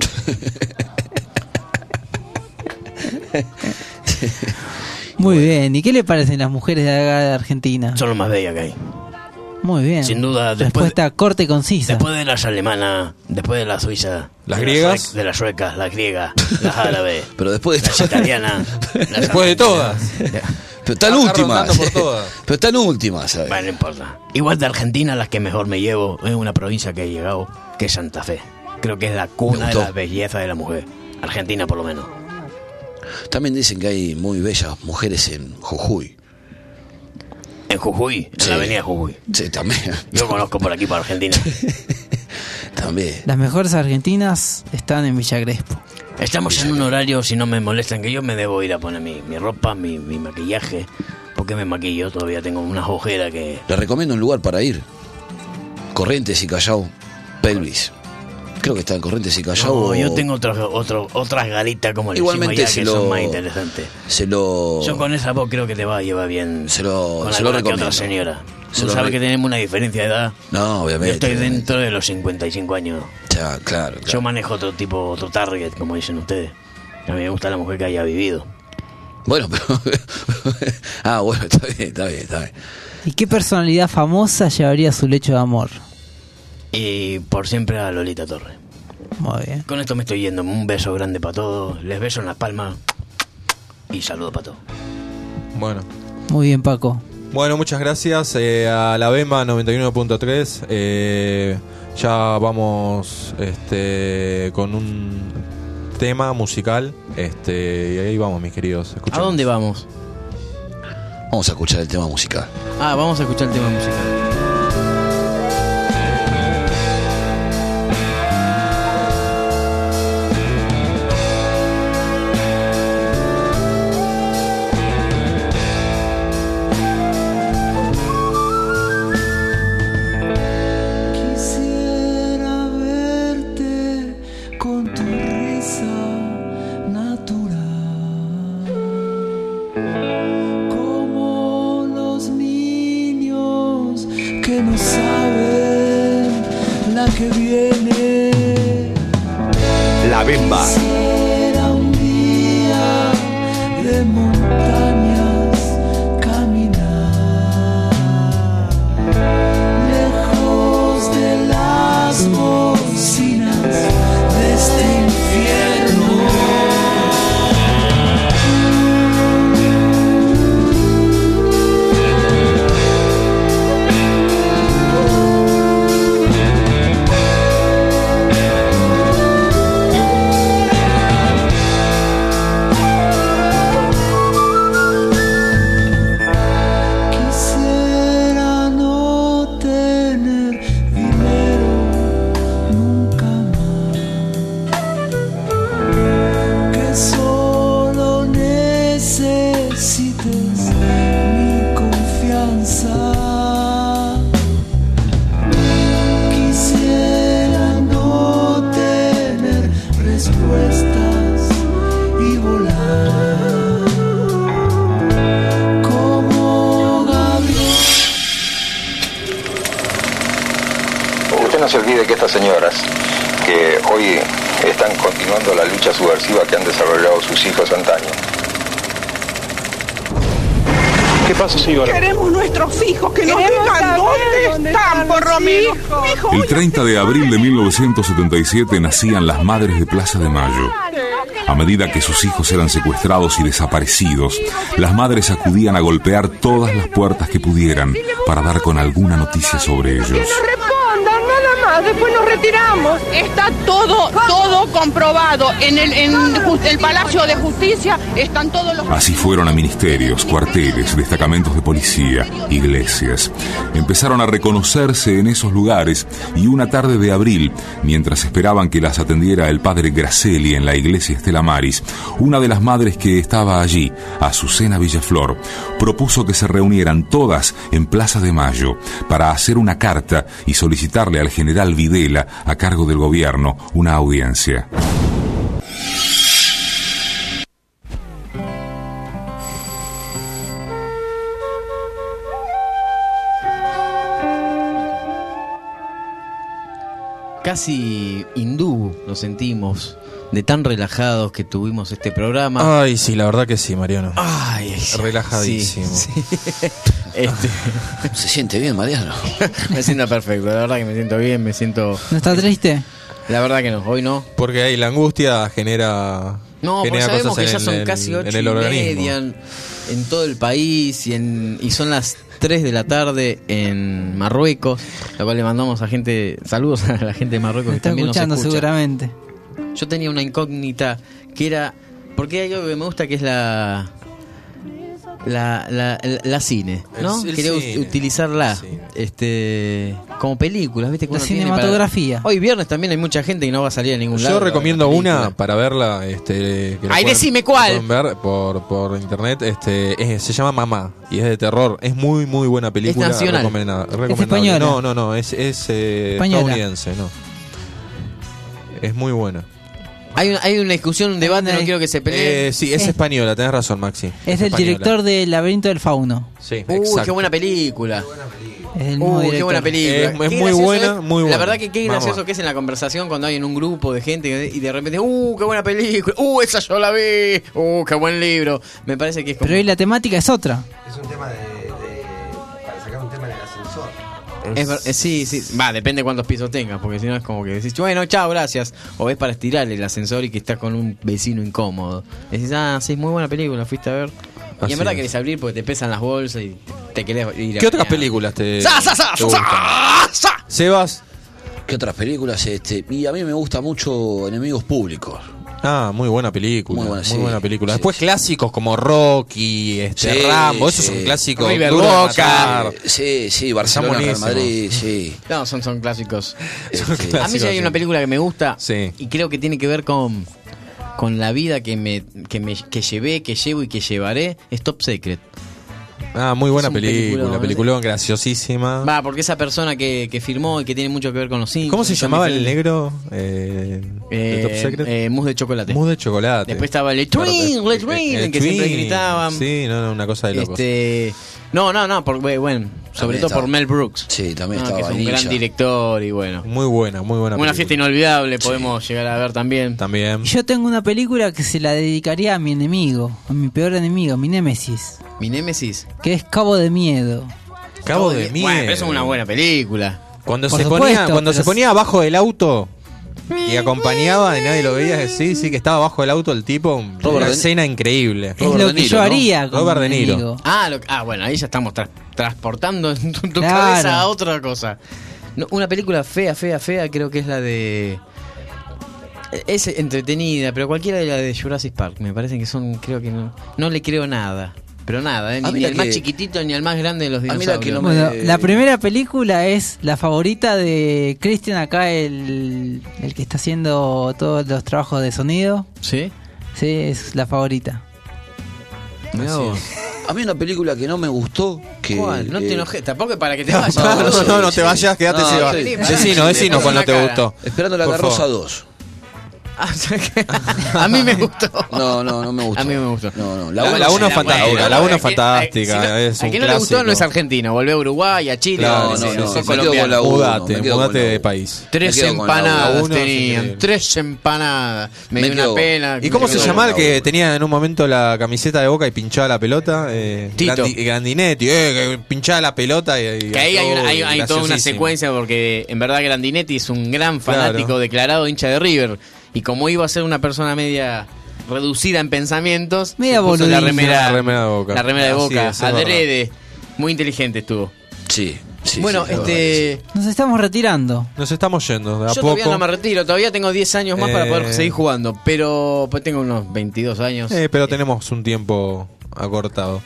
Speaker 3: Muy bien. ¿Y qué le parecen las mujeres de acá de Argentina?
Speaker 2: Son lo más bellas que hay.
Speaker 3: Muy bien.
Speaker 2: Sin duda,
Speaker 3: Respuesta corta y concisa.
Speaker 2: Después de las alemanas, después de la suiza,
Speaker 4: ¿Las
Speaker 2: de
Speaker 4: griegas?
Speaker 2: de las suecas, las griegas, las árabes,
Speaker 5: Pero después de
Speaker 2: las italianas, las
Speaker 4: Después de todas.
Speaker 5: Pero están
Speaker 4: Está
Speaker 5: últimas.
Speaker 4: rondando por todas.
Speaker 5: Pero están últimas, ¿sabes?
Speaker 2: Bueno, no importa. Igual de Argentina, las que mejor me llevo es una provincia que he llegado, que es Santa Fe. Creo que es la
Speaker 5: Me
Speaker 2: cuna de
Speaker 5: gustó.
Speaker 2: la belleza de la mujer. Argentina, por lo menos.
Speaker 5: También dicen que hay muy bellas mujeres en Jujuy.
Speaker 2: En Jujuy, en
Speaker 5: Sí.
Speaker 2: la avenida Jujuy.
Speaker 5: Sí, también.
Speaker 2: Yo conozco por aquí, por Argentina.
Speaker 5: También.
Speaker 3: Las mejores argentinas están en Villa Crespo.
Speaker 2: Estamos en un horario, si no me molestan, que yo me debo ir a poner mi ropa, mi maquillaje. Porque me maquillo, todavía tengo unas ojeras que...
Speaker 5: Les recomiendo un lugar para ir. Corrientes y Callao, Pelvis. Creo que está en Corrientes y Callao.
Speaker 2: No,
Speaker 5: o-
Speaker 2: yo tengo otras garitas como le
Speaker 5: Igualmente
Speaker 2: decimos allá,
Speaker 5: se
Speaker 2: que
Speaker 5: lo-
Speaker 2: son más interesantes.
Speaker 5: Se lo...
Speaker 2: Yo con esa voz creo que te va a llevar bien.
Speaker 5: Se lo
Speaker 2: con
Speaker 5: recomiendo.
Speaker 2: alguna que otra señora.
Speaker 5: Se
Speaker 2: Tú
Speaker 5: lo
Speaker 2: sabes
Speaker 5: re-
Speaker 2: que tenemos una diferencia de edad.
Speaker 5: No,
Speaker 2: Yo
Speaker 5: obviamente.
Speaker 2: estoy
Speaker 5: obviamente.
Speaker 2: dentro de los 55 años.
Speaker 5: Ya, claro,
Speaker 2: Yo
Speaker 5: claro.
Speaker 2: manejo otro target, como dicen ustedes. A mí me gusta la mujer que haya vivido.
Speaker 5: Bueno, pero... bueno, está bien.
Speaker 3: ¿Y qué personalidad famosa llevaría a su lecho de amor?
Speaker 2: Y por siempre a Lolita Torres.
Speaker 3: Muy bien.
Speaker 2: Con esto me estoy yendo. Un beso grande para todos. Les beso en las palmas. Y saludo para todos.
Speaker 4: Bueno.
Speaker 3: Muy bien, Paco.
Speaker 4: Bueno, muchas gracias a la Bemba 91.3. Ya vamos con un tema musical. Y ahí vamos, mis queridos.
Speaker 2: ¿A
Speaker 4: Escuchemos.
Speaker 2: dónde vamos?
Speaker 5: Vamos a escuchar el tema musical.
Speaker 2: Vamos a escuchar el tema musical.
Speaker 7: Quisiera verte con tu risa natural, como los niños que no saben la que viene.
Speaker 9: La Bemba.
Speaker 7: Quisiera un día de montañas caminar, lejos de las bocinas de este infierno. Quisiera no tener dinero nunca más, que solo necesites mi confianza. Quisiera no tener respuestas y volar como Gabriel.
Speaker 10: Usted no se olvide que estas señoras, que hoy están continuando la lucha subversiva que han desarrollado sus hijos antaño.
Speaker 8: ¿Qué pasa, señora?
Speaker 11: Queremos nuestros hijos, que nos digan dónde están, por lo mi hijo.
Speaker 12: El 30 de abril de 1977 nacían las madres de Plaza de Mayo. A medida que sus hijos eran secuestrados y desaparecidos, las madres acudían a golpear todas las puertas que pudieran para dar con alguna noticia sobre ellos.
Speaker 11: Respondan, nada más, horas, después nos retiramos. Está todo comprobado. En el Palacio de Justicia están todos los...
Speaker 12: Así fueron a ministerios, cuarteles, destacamentos de policía, iglesias. Empezaron a reconocerse en esos lugares y una tarde de abril, mientras esperaban que las atendiera el padre Graceli en la iglesia Estela Maris, una de las madres que estaba allí, Azucena Villaflor, propuso que se reunieran todas en Plaza de Mayo para hacer una carta y solicitarle al general Videla, a cargo del gobierno, una audiencia.
Speaker 2: Casi hindú nos sentimos de tan relajados que tuvimos este programa.
Speaker 4: Ay, sí, la verdad que sí, Mariano.
Speaker 2: Ay,
Speaker 4: relajadísimo.
Speaker 2: Sí.
Speaker 5: ¿Se siente bien, Mariano?
Speaker 2: Me siento perfecto, la verdad que me siento bien, me siento...
Speaker 3: ¿No está triste?
Speaker 2: La verdad que no, hoy no.
Speaker 4: Porque ahí la angustia genera...
Speaker 2: No, porque sabemos que ya son casi 8:30 en todo el país y son las 3 de la tarde en Marruecos, lo cual le mandamos saludos a la gente de Marruecos que también nos escucha.
Speaker 3: Está escuchando seguramente.
Speaker 2: Yo tenía una incógnita que era, porque hay algo que me gusta que es la cine, ¿no? Quería utilizarla como películas, ¿viste?
Speaker 3: La cinematografía.
Speaker 2: Hoy viernes también hay mucha gente que no va a salir a ningún lado.
Speaker 4: Yo recomiendo una para verla.
Speaker 2: ¡Ay, decime cuál!
Speaker 4: Pueden ver por internet. Se llama Mamá y es de terror. Es muy, muy buena película.
Speaker 2: Es nacional.
Speaker 3: ¿Es española?
Speaker 4: No, es estadounidense, no. Es muy buena.
Speaker 2: Hay una discusión, un debate, no quiero que se peleen.
Speaker 4: Sí, es española, tenés razón, Maxi.
Speaker 3: Es del director del Laberinto del Fauno.
Speaker 4: Sí, exacto.
Speaker 2: Qué buena película.
Speaker 3: Qué
Speaker 2: buena película.
Speaker 4: Es muy buena, muy buena.
Speaker 2: La verdad que qué gracioso que es en la conversación cuando hay en un grupo de gente y de repente, qué buena película, esa yo la vi, qué buen libro. Me parece que es como...
Speaker 3: Pero hoy la temática es otra.
Speaker 13: Es un tema para sacar un tema en el ascensor.
Speaker 2: Sí, depende de cuántos pisos tengas, porque si no es como que decís, bueno, chao, gracias, o ves para estirar el ascensor y que estás con un vecino incómodo. Decís, sí, muy buena película, fuiste a ver. Y en verdad querés abrir porque te pesan las bolsas y te querés ir a...
Speaker 4: ¿Qué otras películas te gustan? Sebas.
Speaker 5: ¿Qué otras películas? Y a mí me gusta mucho Enemigos Públicos.
Speaker 4: Muy buena película. Muy buena película. Después
Speaker 5: sí.
Speaker 4: Clásicos como Rocky, Rambo, esos son clásicos.
Speaker 2: River Boca.
Speaker 5: Sí, Barcelona, Real Madrid, sí.
Speaker 2: No, son clásicos.
Speaker 4: Clásicos.
Speaker 2: A mí sí hay una película que me gusta
Speaker 4: sí.
Speaker 2: Y creo que tiene que ver con la vida que llevé, que llevo y que llevaré. Es Top Secret.
Speaker 4: Muy buena película, graciosísima.
Speaker 2: Porque esa persona que firmó y que tiene mucho que ver con los Simpsons.
Speaker 4: ¿Cómo se llamaba el negro de Top Secret?
Speaker 2: Mousse de chocolate.
Speaker 4: Mousse de chocolate.
Speaker 2: Después estaba el Twin, que siempre gritaban.
Speaker 4: Sí, una cosa de locos.
Speaker 2: Sobre todo por Mel Brooks.
Speaker 5: Sí, también estaba.
Speaker 2: Que es un gran director y bueno.
Speaker 4: Muy buena
Speaker 2: Una fiesta inolvidable podemos llegar a ver también.
Speaker 3: Yo tengo una película que se la dedicaría a mi enemigo, a mi peor enemigo, mi némesis.
Speaker 2: ¿Mi némesis?
Speaker 3: Que es Cabo de Miedo.
Speaker 4: Cabo de Miedo.
Speaker 2: Bueno, pero eso es una buena película.
Speaker 4: Cuando se ponía abajo del auto y acompañaba y nadie lo veía, sí, que estaba abajo del auto el tipo. Una escena increíble.
Speaker 3: Es lo que yo haría con
Speaker 4: Robert
Speaker 3: mi
Speaker 4: De Niro.
Speaker 3: enemigo.
Speaker 2: Bueno, ahí ya estamos transportando tu cabeza a otra cosa. Una película fea, creo que es la de... Es entretenida, pero cualquiera de la de Jurassic Park. Me parece que creo que no le creo nada. Pero nada, ni al más chiquitito ni al más grande de los dinosaurios.
Speaker 3: La primera película es la favorita de Christian acá, el que está haciendo todos los trabajos de sonido.
Speaker 2: ¿Sí?
Speaker 3: Sí, es la favorita.
Speaker 5: A mí una película que no me gustó.
Speaker 2: ¿Cuál? No te enojes, tampoco para que te vayas.
Speaker 4: No te vayas, quédate, Seba. Decinos cuál no te gustó.
Speaker 5: Esperando la Carroza 2.
Speaker 2: A mí me gustó.
Speaker 5: No me gustó.
Speaker 2: A mí me gustó.
Speaker 5: No.
Speaker 4: La 1 es fantástica. La 1 es fantástica.
Speaker 2: A quien no le gustó no es argentino. Volvió a Uruguay, a Chile.
Speaker 5: No.
Speaker 4: Mudate de país.
Speaker 2: 3 empanadas tenían. 3 empanadas. Me dio una pena.
Speaker 4: ¿Y cómo se llama el que tenía en un momento la camiseta de Boca y pinchaba la pelota?
Speaker 2: Tito.
Speaker 4: Grandinetti. Que pinchaba la pelota.
Speaker 2: Que ahí hay toda una secuencia porque en verdad Grandinetti es un gran fanático declarado hincha de River. Y como iba a ser una persona media reducida en pensamientos,
Speaker 3: media
Speaker 2: puso la remera
Speaker 4: de Boca.
Speaker 2: La remera de Boca, adrede. Muy inteligente estuvo.
Speaker 5: Sí. Sí,
Speaker 2: bueno,
Speaker 5: sí,
Speaker 3: nos estamos retirando.
Speaker 4: Nos estamos yendo de a
Speaker 2: yo
Speaker 4: poco.
Speaker 2: todavía no me retiro, todavía tengo 10 años más para poder seguir jugando, pero pues tengo unos 22 años.
Speaker 4: Pero tenemos un tiempo acortado.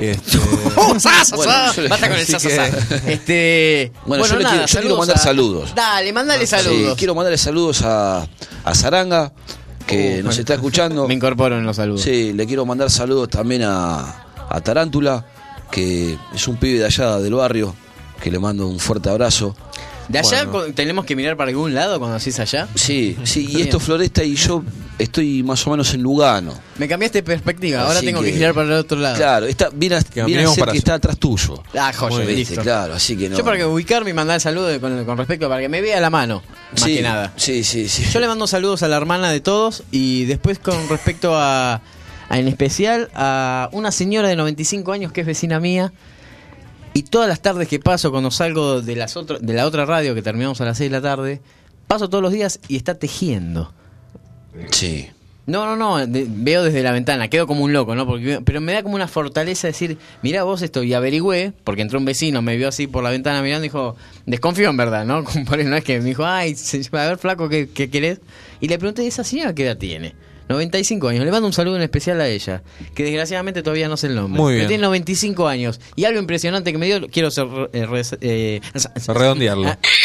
Speaker 2: Basta con el sasasá.
Speaker 5: Bueno, yo quiero mandar saludos.
Speaker 2: Dale, mandale saludos.
Speaker 5: Sí, quiero mandarle saludos a Zaranga, que nos está escuchando.
Speaker 2: Me incorporo en los saludos.
Speaker 5: Sí, le quiero mandar saludos también a Tarántula, que es un pibe de allá del barrio, que le mando un fuerte abrazo.
Speaker 2: ¿De allá tenemos que mirar para algún lado cuando hacís allá?
Speaker 5: Sí, y esto Floresta y yo estoy más o menos en Lugano.
Speaker 2: Me cambiaste de perspectiva, ahora tengo que girar para el otro lado.
Speaker 5: Claro, viene a ser que está atrás tuyo.
Speaker 2: Joya, listo.
Speaker 5: Claro, así que no.
Speaker 2: Yo para que ubicarme y mandar saludos con respecto, para que me vea la mano, más que nada.
Speaker 5: Sí.
Speaker 2: Yo le mando saludos a la hermana de todos y después con respecto en especial a una señora de 95 años que es vecina mía. Y todas las tardes que paso, cuando salgo de la otra radio, que terminamos a las 6 de la tarde, paso todos los días y está tejiendo.
Speaker 5: Sí.
Speaker 2: No, veo desde la ventana, quedo como un loco, ¿no? Pero me da como una fortaleza decir, mirá vos esto, y averigüé, porque entró un vecino, me vio así por la ventana mirando y dijo, desconfío en verdad, ¿no? No es que me dijo, ay, a ver flaco, ¿qué querés? Y le pregunté, ¿esa señora qué edad tiene? 95 años. Le mando un saludo en especial a ella, que desgraciadamente todavía no sé el nombre.
Speaker 4: Muy bien.
Speaker 2: Pero tiene 95 años. Y algo impresionante que me dio, quiero
Speaker 4: redondearlo.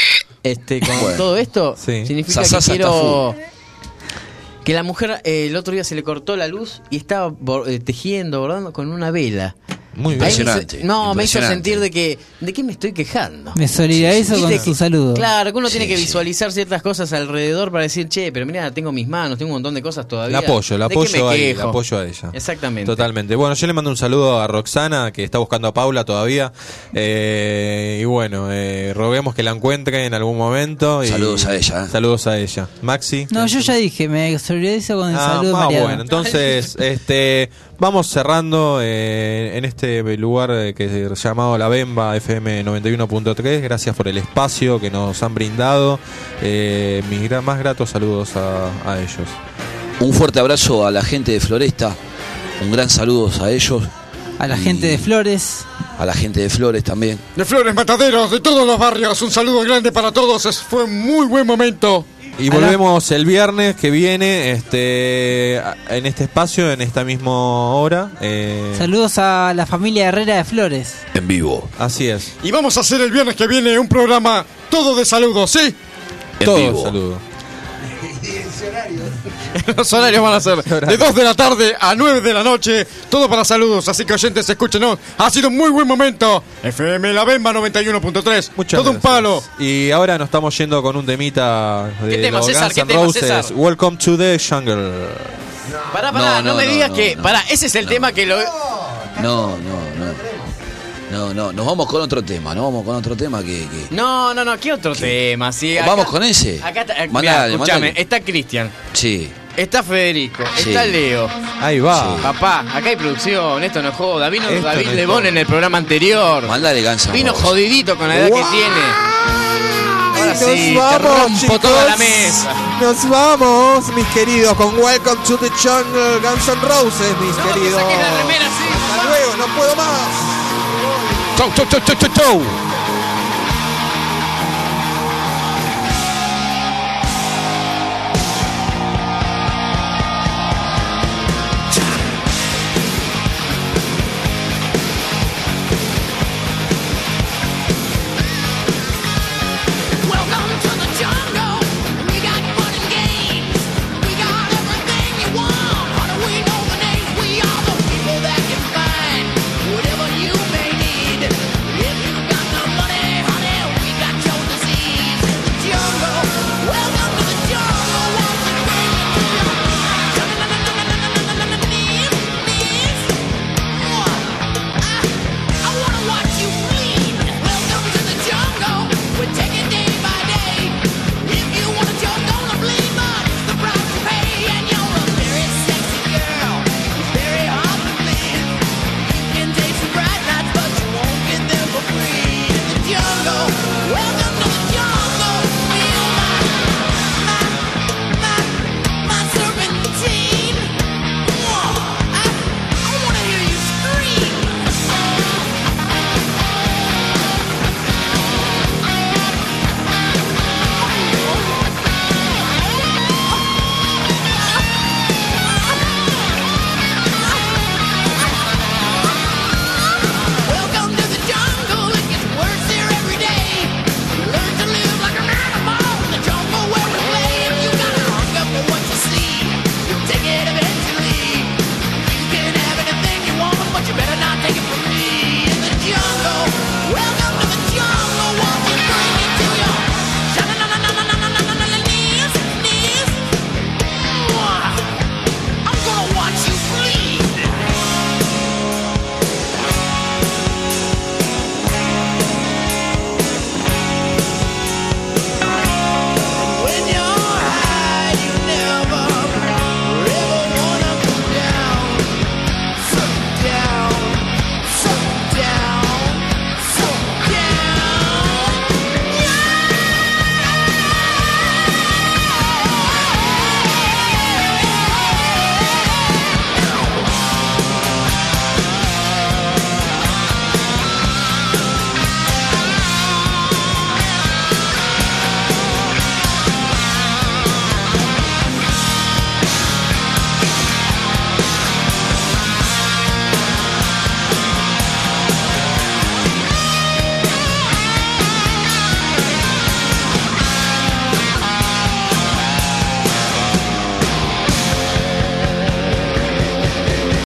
Speaker 2: Con todo esto, significa que quiero... Que la mujer el otro día se le cortó la luz y estaba tejiendo, bordando con una vela.
Speaker 4: Muy
Speaker 5: impresionante.
Speaker 2: Me hizo sentir de qué me estoy quejando.
Speaker 3: Me solidarizo con su saludo.
Speaker 2: Claro, que uno tiene que visualizar ciertas cosas alrededor para decir, che, pero mira, tengo mis manos, tengo un montón de cosas todavía.
Speaker 4: La apoyo a ella.
Speaker 2: Exactamente.
Speaker 4: Totalmente. Bueno, yo le mando un saludo a Roxana, que está buscando a Paula todavía. Y bueno, roguemos que la encuentre en algún momento.
Speaker 5: Saludos a ella.
Speaker 4: Saludos a ella. Maxi.
Speaker 3: No, yo ya dije, me solidarizo con el saludo de Mariano.
Speaker 4: Bueno, entonces, vamos cerrando en este lugar que es llamado La Bemba FM 91.3. Gracias por el espacio que nos han brindado. Mis más gratos saludos a ellos.
Speaker 5: Un fuerte abrazo a la gente de Floresta. Un gran saludo a ellos.
Speaker 3: A la gente de Flores.
Speaker 5: A la gente de Flores también.
Speaker 6: De Flores, Mataderos, de todos los barrios. Un saludo grande para todos. Fue un muy buen momento.
Speaker 4: Y volvemos el viernes que viene en este espacio, en esta misma hora.
Speaker 3: Saludos a la familia Herrera de Flores.
Speaker 5: En vivo.
Speaker 4: Así es.
Speaker 6: Y vamos a hacer el viernes que viene un programa todo de saludos, ¿sí?
Speaker 4: Todo saludos.
Speaker 6: Los horarios van a ser de 2 de la tarde a 9 de la noche. Todo para saludos, así que oyentes, escúchenos. Ha sido un muy buen momento. FM La Bemba 91.3. Todo un palo.
Speaker 4: Y ahora nos estamos yendo con un temita de
Speaker 2: tema,
Speaker 4: los
Speaker 2: César?
Speaker 4: Guns N' Roses. Welcome to the Jungle.
Speaker 2: Pará, no me digas que... Pará, ese es el tema que lo...
Speaker 5: No, nos vamos con otro tema, que...
Speaker 2: No, ¿qué otro tema? Sí, acá,
Speaker 5: ¿vamos con ese?
Speaker 2: Acá está,
Speaker 5: Mandale,
Speaker 2: escúchame, está Cristian.
Speaker 5: Sí.
Speaker 2: Está Federico,
Speaker 5: Sí.
Speaker 2: está Leo.
Speaker 4: Ahí va.
Speaker 5: Sí.
Speaker 2: Papá, acá hay producción, esto no es joda. Vino
Speaker 4: Esto
Speaker 2: David
Speaker 4: no es
Speaker 2: Lebón
Speaker 4: joda.
Speaker 2: en el programa anterior.
Speaker 5: Mandale Guns N'
Speaker 2: Vino
Speaker 5: Roses.
Speaker 2: jodidito con la edad que tiene. Ahora
Speaker 4: Nos
Speaker 2: sí, te
Speaker 4: vamos,
Speaker 2: rompo
Speaker 4: chicos.
Speaker 2: toda la mesa.
Speaker 4: Nos vamos, mis queridos, con Welcome to the Jungle, Guns N' Roses, mis queridos.
Speaker 2: Saques la remera, sí.
Speaker 4: Hasta luego, no puedo más.
Speaker 5: Chau.